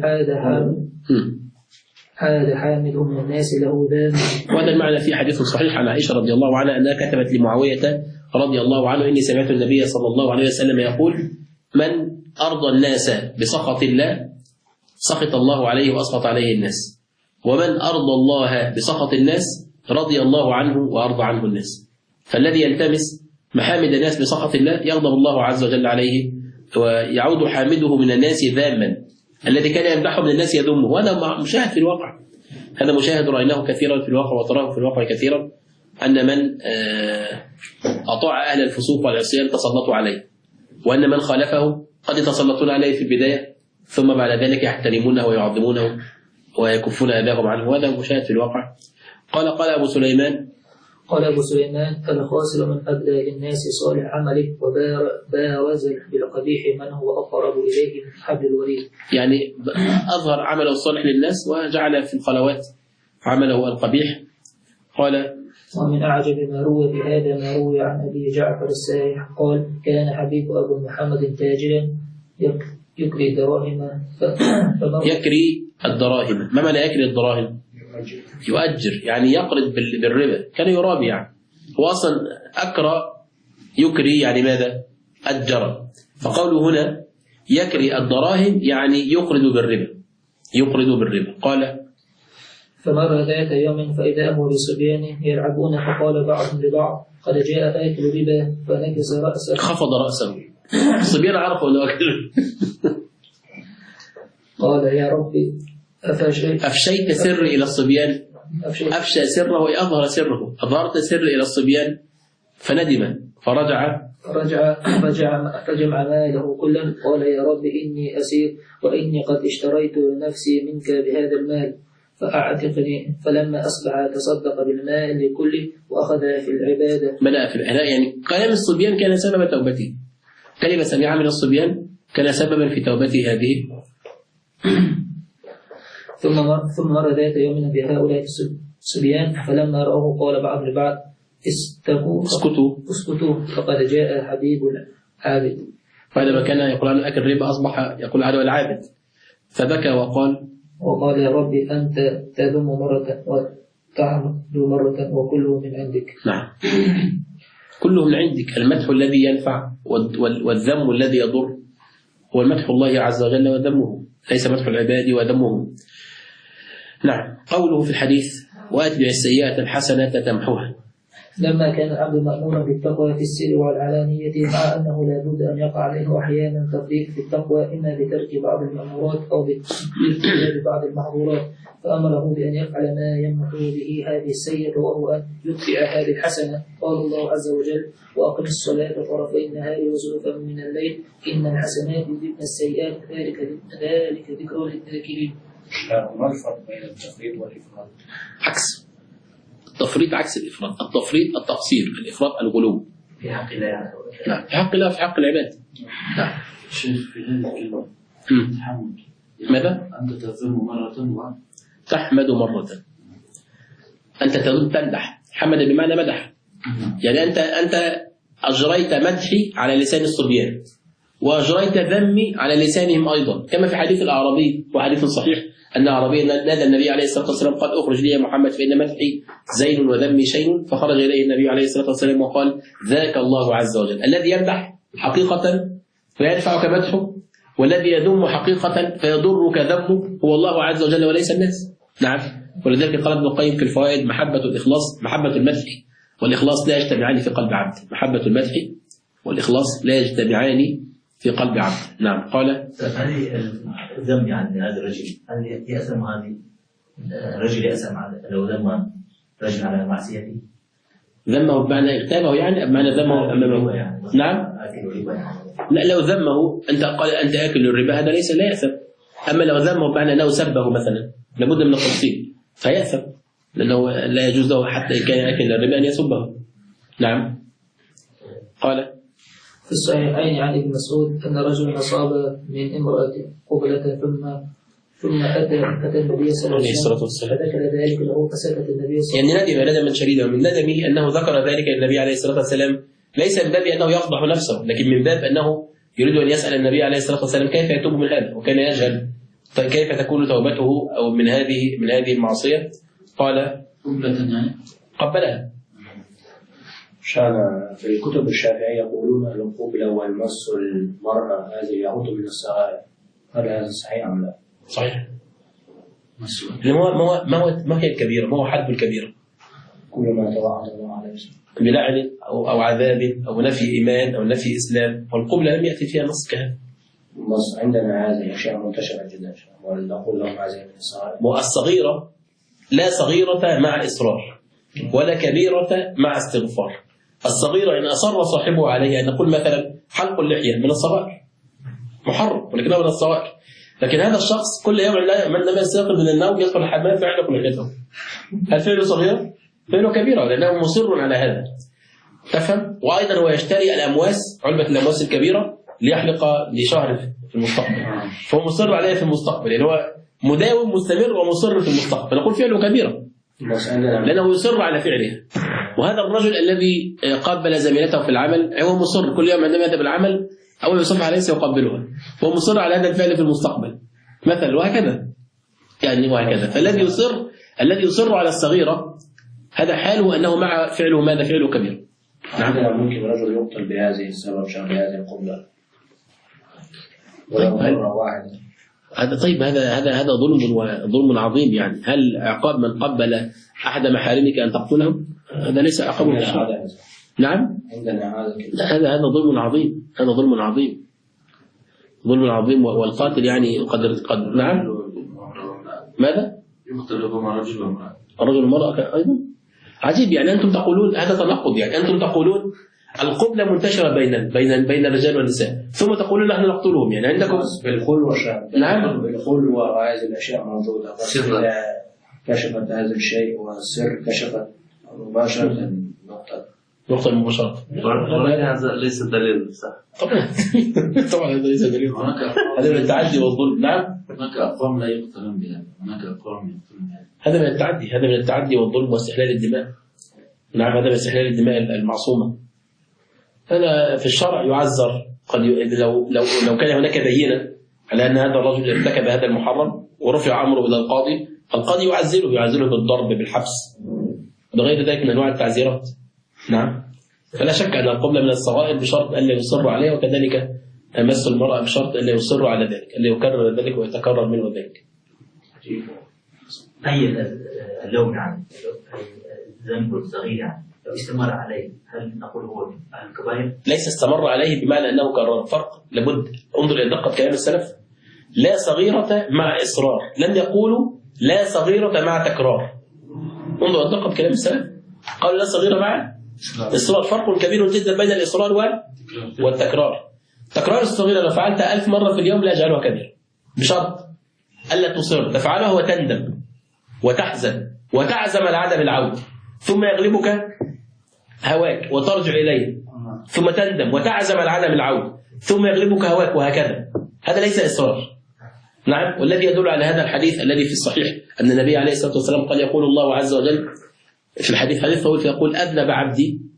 عاد حامد من الناس له ذان. وهذا المعنى في حديث صحيح عن عائشة رضي الله عنها أنها كتبت لمعاوية رضي الله عنه: إني سمعت النبي صلى الله عليه وسلم يقول: من أرضى الناس بسخط الله سخط الله عليه وأسخط عليه الناس، ومن أرضى الله بسخط الناس رضي الله عنه وأرضى عنه الناس. فالذي يلتمس محامد الناس بسخط الله يغضب الله عز وجل عليه، ويعود حامده من الناس ذاما، الذي كان يمدحه من الناس يذمه. وهذا مشاهد في الواقع، هذا مشاهد رأيناه كثيرا في الواقع وتراه في الواقع كثيرا، أن من أطاع أهل الفسوق والعصيان تسلطوا عليه، وأن من خالفه قد يتسلطون عليه في البداية، ثم بعد ذلك يحترمونه ويعظمونه ويكفون أذاهم عنه. وهذا مشاهد في الواقع. قال أبو سليمان: أنا خاسر من أبدى للناس صالح عمله وبارز بالقبيح من هو أقرب إليه من حبل الوريد. يعني أظهر عمله الصالح للناس وجعل في الخلوات عمله القبيح. قال: ومن أعجب ما روى في هذا ما روي عن أبي جعفر السائح قال: كان حبيب أبو محمد تاجرا يكري الدراهم يكري الدراهم. ما معنى يكري الدراهم؟ يؤجر، يعني يقرض بالربا، كان يرابي يعني. هو أصلا أكرى يكري يعني ماذا؟ أجر. فقوله هنا يكري الدراهم يعني يقرض بالربا. قال: فمر ذات يوم فإذا هو بصبيان يلعبون، فقال بعضهم لبعض: قد جاء آكل ربا، فنكس رأسه، خفض رأسه. الصبيان عرفوا أنه أكل. قال: يا ربي أفشيت سر إلى الصبيان. أفشى سره أي أظهر سره، أظهرت سر إلى الصبيان، فندم فجمع ماله كله. قال: يا رب إني أسير، وإني قد اشتريت نفسي منك بهذا المال فأعتقني. فلما أصبح تصدق بالمال كله وأخذ في العبادة. بدأ في الإحلاء، يعني كلام الصبيان كان سبب توبته. كلمة سمعها من الصبيان كان سببا في توبته هذه. ثم مر ذات يوم بهؤلاء الصبيان، فلما رأوه قال بعض لبعض: اسكتوا فقد جاء حبيب العابد. فلما كان يقول عن أكل الربا أصبح يقول عنه العابد، فبكى وقال: يا ربي أنت تذم مرة وتحمد مرة وكله من عندك. نعم، كله من عندك. المدح الذي ينفع والذم الذي يضر هو المدح الله عز وجل وذمه، ليس مدح العباد وذمهم. نعم. قوله في الحديث: وأتبع السيئة الحسنة تمحوها. لما كان العبد مأمورا بالتقوى في السر والعلانية، مع أنه لا بد أن يقع عليه أحيانا تفريط في التقوى، إما بترك بعض المأمورات أو بارتكاب بعض المحظورات، فأمره بأن يفعل ما يمحو به هذه السيئة، وهو أن يتبع هذه الحسنة. قال الله عز وجل: وأقم الصلاة طرفي النهار وزلفا من الليل إن الحسنات يذهبن السيئات ذلك ذكرى للذاكرين. ما الفرق بين التفريط والإفراط؟ عكس التفريط، عكس الإفراط. التفريط التقصير، الإفراط الغلو في حق الله عز وجل. نعم، في حق الله، في حق العباد. نعم. شيخ في هذه الكلمة تحمد، ماذا؟ أنت تذم مرة تحمد مرة. أنت تمدح، حمد بمعنى مدح. يعني أنت أجريت مدحي على لسان الصبيان وأجريت ذمي على لسانهم أيضا، كما في حديث الأعرابي وحديث صحيح أن أعرابيا نادى النبي عليه الصلاة والسلام قال اخرج لي يا محمد فإن مدحي زين وذمي شين، فخرج إليه النبي عليه الصلاة والسلام وقال ذاك الله عز وجل الذي يمدح حقيقة فيدفعك مدحه، والذي يذم حقيقة فيضرك ذمه هو الله عز وجل وليس الناس. نعم. ولذلك قال ابن القيم في الفوائد محبة الإخلاص محبة المدح والإخلاص لا يجتمعان في قلب عبد، محبة المدح والإخلاص لا يجتمعان في قلب عبد. نعم. قال هذه الذم يعني هذا الرجل هل يأثم هذه الرجل يأثم لو ذم رجل على معصيته؟ ذمه بمعنى اغتابه يعني بمعنى ذمه أمامه يعني. نعم. لا لو ذمه أنت آكل الربا هذا ليس لا يأثم، أما لو ذمه بمعنى أنه سبه مثلا لابد من التفصيل فيأثم، لأنه لا يجوز له حتى كان يأكل الربا أن يسبه. نعم. قال في الصحيحين عن ابن مسعود أن رجلا أصاب من امرأة قبلة ثم أتى النبي صلى الله عليه وسلم فذكر ذلك له فسكت النبي صلى الله عليه وسلم. يعني ندما شديدا، من ندمه أنه ذكر ذلك للنبي عليه الصلاة والسلام ليس من باب أنه يفضح نفسه، لكن من باب أنه يريد أن يسأل النبي عليه الصلاة والسلام كيف يتوب من هذا، وكان يجهل كيف تكون توبته أو من هذه المعصية. قال قبلها. شان في الكتب الشافعية يقولون أن القبلة والمس المرأة هذه يعود من الصغائر، هل هذا صحيح أم لا؟ صحيح. ما هي الكبيرة؟ ما هو حد الكبيرة؟ كل ما توعد الله عليه وسلم بلعن أو عذاب أو نفي إيمان أو نفي إسلام، والقبلة لم يأتي فيها نص كهذا. النص عندنا هذه أشياء منتشرة جدا، ونقول لهم هذه من الصغائر. والصغيرة لا صغيرة مع إصرار ولا كبيرة مع استغفار. الصغيرة إن أصر صاحبه عليه أن نقول مثلا حلق اللحية من الصغائر محرم ولكنه من الصغائر، لكن هذا الشخص كل يوم عندما يستيقظ من النوم يدخل الحمام فيحلق لحيته، هل فعله صغير؟ فعله كبيرة لأنه مصر على هذا. تفهم؟ وأيضا هو يشتري الأمواس، علبة الأمواس الكبيرة ليحلق لشهر في المستقبل، فهو مصر عليها في المستقبل، يعني هو مداوم مستمر ومصر في المستقبل، فنقول فعله كبيرة لأنه يصر على فعلها. وهذا الرجل الذي قبل زميلته في العمل هو مصر كل يوم عندما يذهب العمل أول ما يصبح عليه سيقبلها، هو مصر على هذا الفعل في المستقبل مثلا، وهكذا يعني وهكذا. فالذي يصر على الصغيرة هذا حاله أنه مع فعله ماذا؟ فعله كبير. نعم. ممكن رجل يقتل بهذه السبب شان بهذه القبلة ولو مرة واحدة. هذا طيب هذا ظلم عظيم. يعني هل عقاب من قبل أحد محارمك أن تقتله؟ هذا ليس عقاب. نعم. هذا ظلم عظيم، هذا ظلم عظيم، ظلم عظيم. والقاتل يعني قد نعم. ماذا؟ يقتل ربما رجل وامرأة. الرجل والمرأة أيضا. عجيب. يعني أنتم تقولون هذا تناقض، يعني أنتم تقولون القبلة منتشرة بين الرجال والنساء، ثم تقولون نحن نقتلهم. يعني عندكم بالخلوة شاب. نعم. بالخلوة وهذه الأشياء موجودة، بس إذا كشفت هذا الشيء والسر كشفت مباشرة نقطة المباشرة. هذا ليس دليل صح. طبعا هذا ليس دليل. هذا من التعدي والظلم. نعم. هناك أقوام لا يقتلون بهذا، هناك أقوام يقتلون بهذا. هذا من التعدي والظلم واستحلال الدماء. نعم. هذا من استحلال الدماء المعصومة. هذا في الشرع يعذر. قد لو كان هناك بينة على أن هذا الرجل ارتكب هذا المحرم ورفع أمره إلى القاضي يعذره بالضرب بالحبس وغير ذلك من أنواع التعزيرات. نعم. فلا شك أن القبلة من الصغائر بشرط أن لا يصر عليها، وكذلك مس المرأة بشرط أن لا يصر على ذلك، أن لا يكرر ذلك ويتكرر منه ذلك. أي اللون عن الذنب الصغير يعني لو استمر عليه هل نقول هو من الكبائر؟ ليس استمر عليه بمعنى أنه كرر، فرق لابد. انظر إلى دقة كلام السلف. لا صغيرة مع إصرار، لم يقولوا لا صغيرة مع تكرار. انظر إلى دقة كلام السلف، قالوا لا صغيرة مع إصرار. فرق كبير جدا بين الإصرار والتكرار. تكرار الصغيرة لو فعلت 1000 مرة في اليوم لا يجعلها كبيرة، بشرط ألا تصر، تفعلها وتندم وتحزن وتعزم على عدم العودة، ثم يغلبك هواك وترجع إليه، ثم تندم وتعزم على عدم العودة، ثم يغلبك هواك، وهكذا. هذا ليس إصرار. نعم. والذي يدل على هذا الحديث الذي في الصحيح أن النبي عليه الصلاة والسلام قال يقول الله عز وجل في الحديث طويل فيقول أذنب عبدي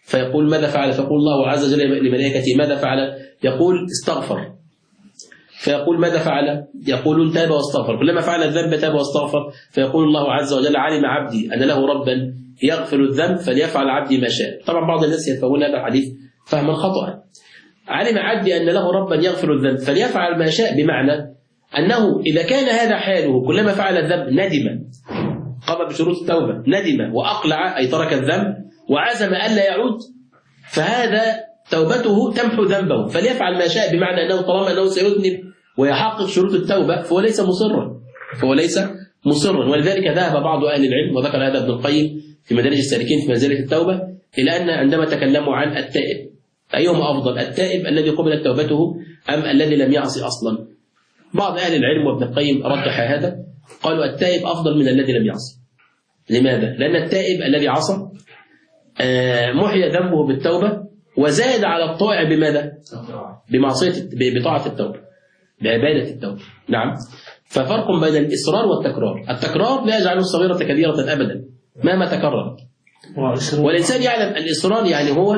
فيقول ماذا فعل؟ فيقول الله عز وجل لملائكته ماذا فعل؟ يقول استغفر. فيقول ماذا فعل؟ يقولون تاب واستغفر. كلما فعل الذنب تاب واستغفر. فيقول الله عز وجل علم عبدي أن له ربا يغفر الذنب فليفعل عبدي ما شاء. طبعا بعض الناس يفهمون هذا الحديث فهما خطأ. علم عبدي أن له ربا يغفر الذنب فليفعل ما شاء، بمعنى أنه إذا كان هذا حاله كلما فعل الذنب ندم، قام بشروط التوبة، ندم وأقلع أي ترك الذنب وعزم ألا يعود، فهذا توبته تمحو ذنبه، فليفعل ما شاء، بمعنى أنه طالما أنه سيذنب ويحقق شروط التوبة فهو ليس مصرا. ولذلك ذهب بعض أهل العلم، وذكر هذا ابن القيم في مدارج السالكين في منزلة التوبة، إلى أن عندما تكلموا عن التائب أيهما أفضل، التائب الذي قبلت توبته أم الذي لم يعصي أصلا؟ بعض أهل العلم وابن القيم رجح هذا، قالوا التائب أفضل من الذي لم يعصي. لماذا؟ لأن التائب الذي عصى محي ذنبه بالتوبة وزاد على الطائع بماذا؟ بطاعة التوبة، بعبادة التوبة. نعم. ففرق بين الإصرار والتكرار. التكرار لا يجعله الصغيرة كبيرة أبدا مهما تكرر. والإنسان يعلم الإصرار يعني هو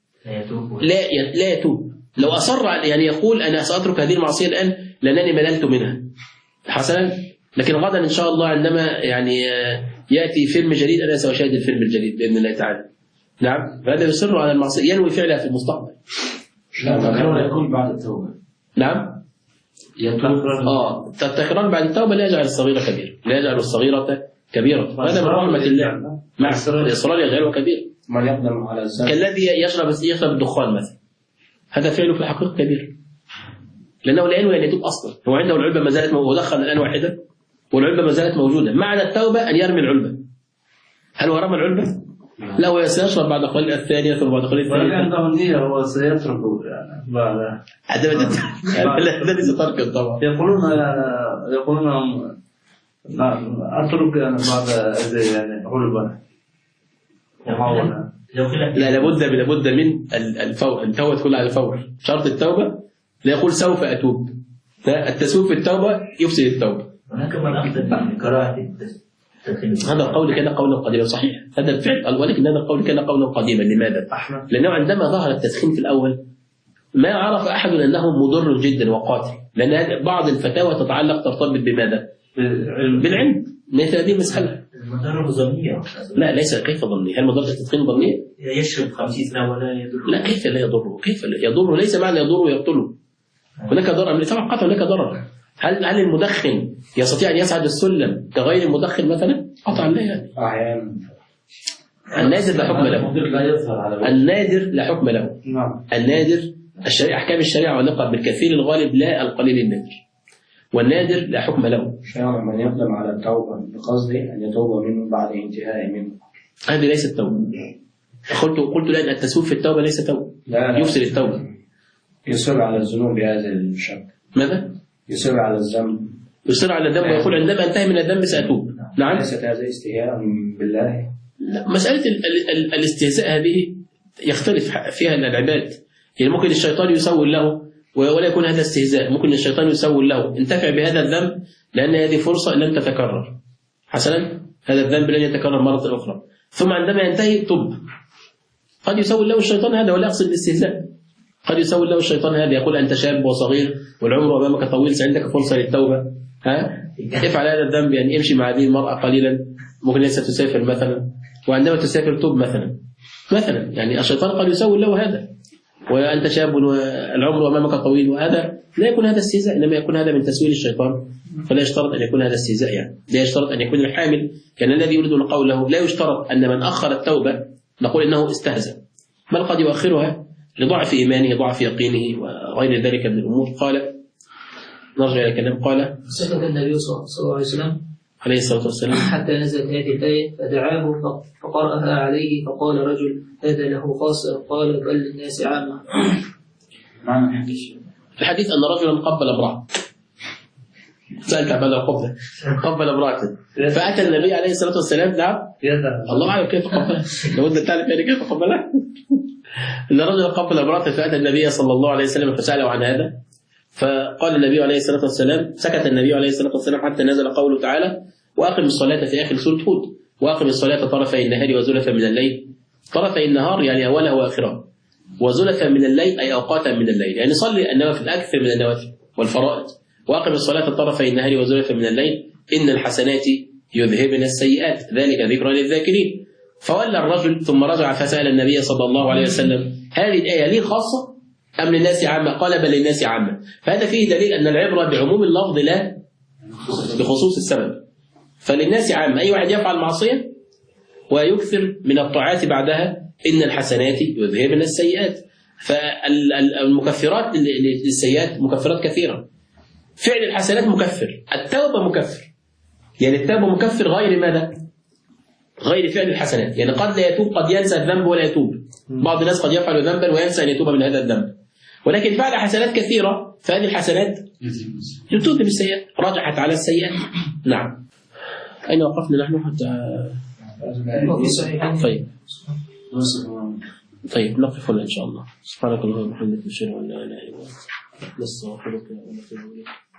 لا يتوب. لو أصر يعني يقول أنا سأترك هذه المعصية الآن لأنني مللت منها حسنا، لكن غدا إن شاء الله عندما يعني يأتي فيلم جديد أنا سأشاهد الفيلم الجديد بإذن الله تعالى. نعم. فهذا يصر على المعصية، ينوي فعلها في المستقبل. لا يكون بعد التوبة. نعم. التكرار بعد التوبة لا يجعل الصغيرة كبيرة، لا يجعل الصغيرة كبيرة. هذا من رحمة الله. مع الإصرار يجعله كبير. من يقدم على الزمن كالذي يشرب الدخان مثلا، هذا فعله في الحقيقة كبير، لأنه لا ينوي أن يتوب أصلا. هو عنده العلبة ما زالت ودخن الآن واحدة والعلبة ما زالت موجودة. معنى التوبة أن يرمي العلبة. هل هو رمى العلبة؟ لا، هو سيشرب بعد قليل الثانية ثم بعد قليل الثالثة. عنده النية هو سيتركه يعني بعد. هذا ليس تركا طبعا. يقولون أترك يعني بعد يعني علبة. لا، لابد من الفور. التوبة تكون على الفور. شرط التوبة لا يقول سوف أتوب. التسويف في التوبة يفسد التوبة. هناك من أفضل من كراهة التدخين. هذا القول كان قولا قديما صحيح، هذا الفعل، ولكن هذا القول كان قولا قديما. لماذا؟ لأنه عندما ظهر التدخين في الأول ما عرف أحد أنه مضر جدا وقاتل، لأن بعض الفتاوى ترتبط بماذا؟ بالعلم. مثل هذه المسألة. المضرة ظنية. لا، ليس. كيف ظنية؟ هل مضرة التدخين ظنية؟ يشرب 50 سنة ولا يضره. لا، كيف لا يضره؟ كيف لا يضره؟ ليس معنى يضره يقتله. هناك ضرر، طبعا قطع هناك ضرر. هل المدخن يستطيع أن يصعد السلم كغير المدخن مثلا؟ قطعا لا. يعني أحيانا النادر لا حكم له. النادر لا حكم له. النادر أحكام الشريعة ولقب بالكثير الغالب لا القليل النادر، والنادر لا حكم له. شرع من يقدم على التوبة بقصد أن يتوب منه بعد انتهاء منه. هذه ليست توبة. قلت لأن التسويف في التوبة ليس توبة، يفسد التوبة. يصر على الذنوب بهذا الشك. ماذا؟ يصر على الذنب. يصر على الذنب ويقول عندما انتهي من الذنب سأتوب. نعم. ليست هذا استهزاء بالله. لا، مسألة الاستهزاء هذه يختلف فيها العباد. يعني ممكن الشيطان يسول له ولا يكون هذا استهزاء. ممكن الشيطان يسول له انتفع بهذا الذنب لأن هذه فرصة لن تتكرر. حسنا، هذا الذنب لن يتكرر مرة أخرى، ثم عندما ينتهي تب. قد يسول له الشيطان هذا ولا يقصد الاستهزاء. قد يسول له الشيطان هذا يقول أنت شاب وصغير والعمر أمامك طويل، عندك فرصة للتوبة، افعل هذا الذنب، يعني امشي مع هذه المرأة قليلا، ممكن لسه تسافر مثلا، وعندما تسافر تب مثلا. يعني الشيطان قد يسول له هذا، وأنت شاب والعمر أمامك طويل، وهذا لا يكون هذا استهزاء، إنما يكون هذا من تسويل الشيطان. فلا يشترط أن يكون هذا استهزاء، يعني لا يشترط أن يكون الحامل كان الذي يريد قوله. لا يشترط أن من أخر التوبة نقول إنه استهزأ، بل قد يؤخرها لضعف إيمانه، ضعف يقينه، وغير ذلك من الأمور. قال، نرجع إلى الكلام، قال سكت النبي صلى الله عليه وسلم عليه الصلاة والسلام حتى نزلت هذه الآية فدعاه فقرأها عليه، فقال رجل هذا له خاصة، قال بل للناس عامة. معنى الحديث أن رجلا قبل امرأة. سألت عن القبلة، قبل امرأة، فأتى النبي عليه الصلاة والسلام. نعم، الله أعلم كيف قبلها، لو أنت تعرف يعني كيف قبلها. أن رجلا قبل امرأة فأتى النبي صلى الله عليه وسلم فسأله عن هذا، فقال النبي عليه الصلاة والسلام، سكت النبي عليه الصلاة والسلام حتى نزل قوله تعالى: وأقم الصلاة في آخر سورة هود، وأقم الصلاة طرفي النهار وزلفا من الليل، طرفي النهار يعني أوله وآخره، وزلفا من الليل أي أوقاتا من الليل، يعني صلي النوافل أكثر من النوافل والفرائض، وأقم الصلاة طرفي النهار وزلفا من الليل إن الحسنات يذهبن السيئات ذلك ذكرى للذاكرين. فولى الرجل ثم رجع فسأل النبي صلى الله عليه وسلم هذه الآية لي خاصة أم للناس عامة؟ قال بل للناس عامة. فهذا فيه دليل أن العبرة بعموم اللفظ لا بخصوص السبب. فللناس عامة، أي واحد يفعل معصية ويكثر من الطاعات بعدها إن الحسنات يذهبن السيئات. فالمكفرات للسيئات مكفرات كثيرة. فعل الحسنات مكفر، التوبة مكفر، يعني التوبة مكفر غير ماذا؟ غير فعل الحسنات. يعني قد لا يتوب، قد ينسى الذنب ولا يتوب. بعض الناس قد يفعل ذنبا وينسى أن يتوب من هذا الذنب، ولكن فعل حسنات كثيرة، فهذه الحسنات تذهب السيئات، رجعت على السيئات. نعم. أين وقفنا نحن حتى؟ طيب نقف هنا إن شاء الله. سبحانك اللهم وبحمدك نشهد أن لا إله إلا أنت نستغفرك ونتوب إليك.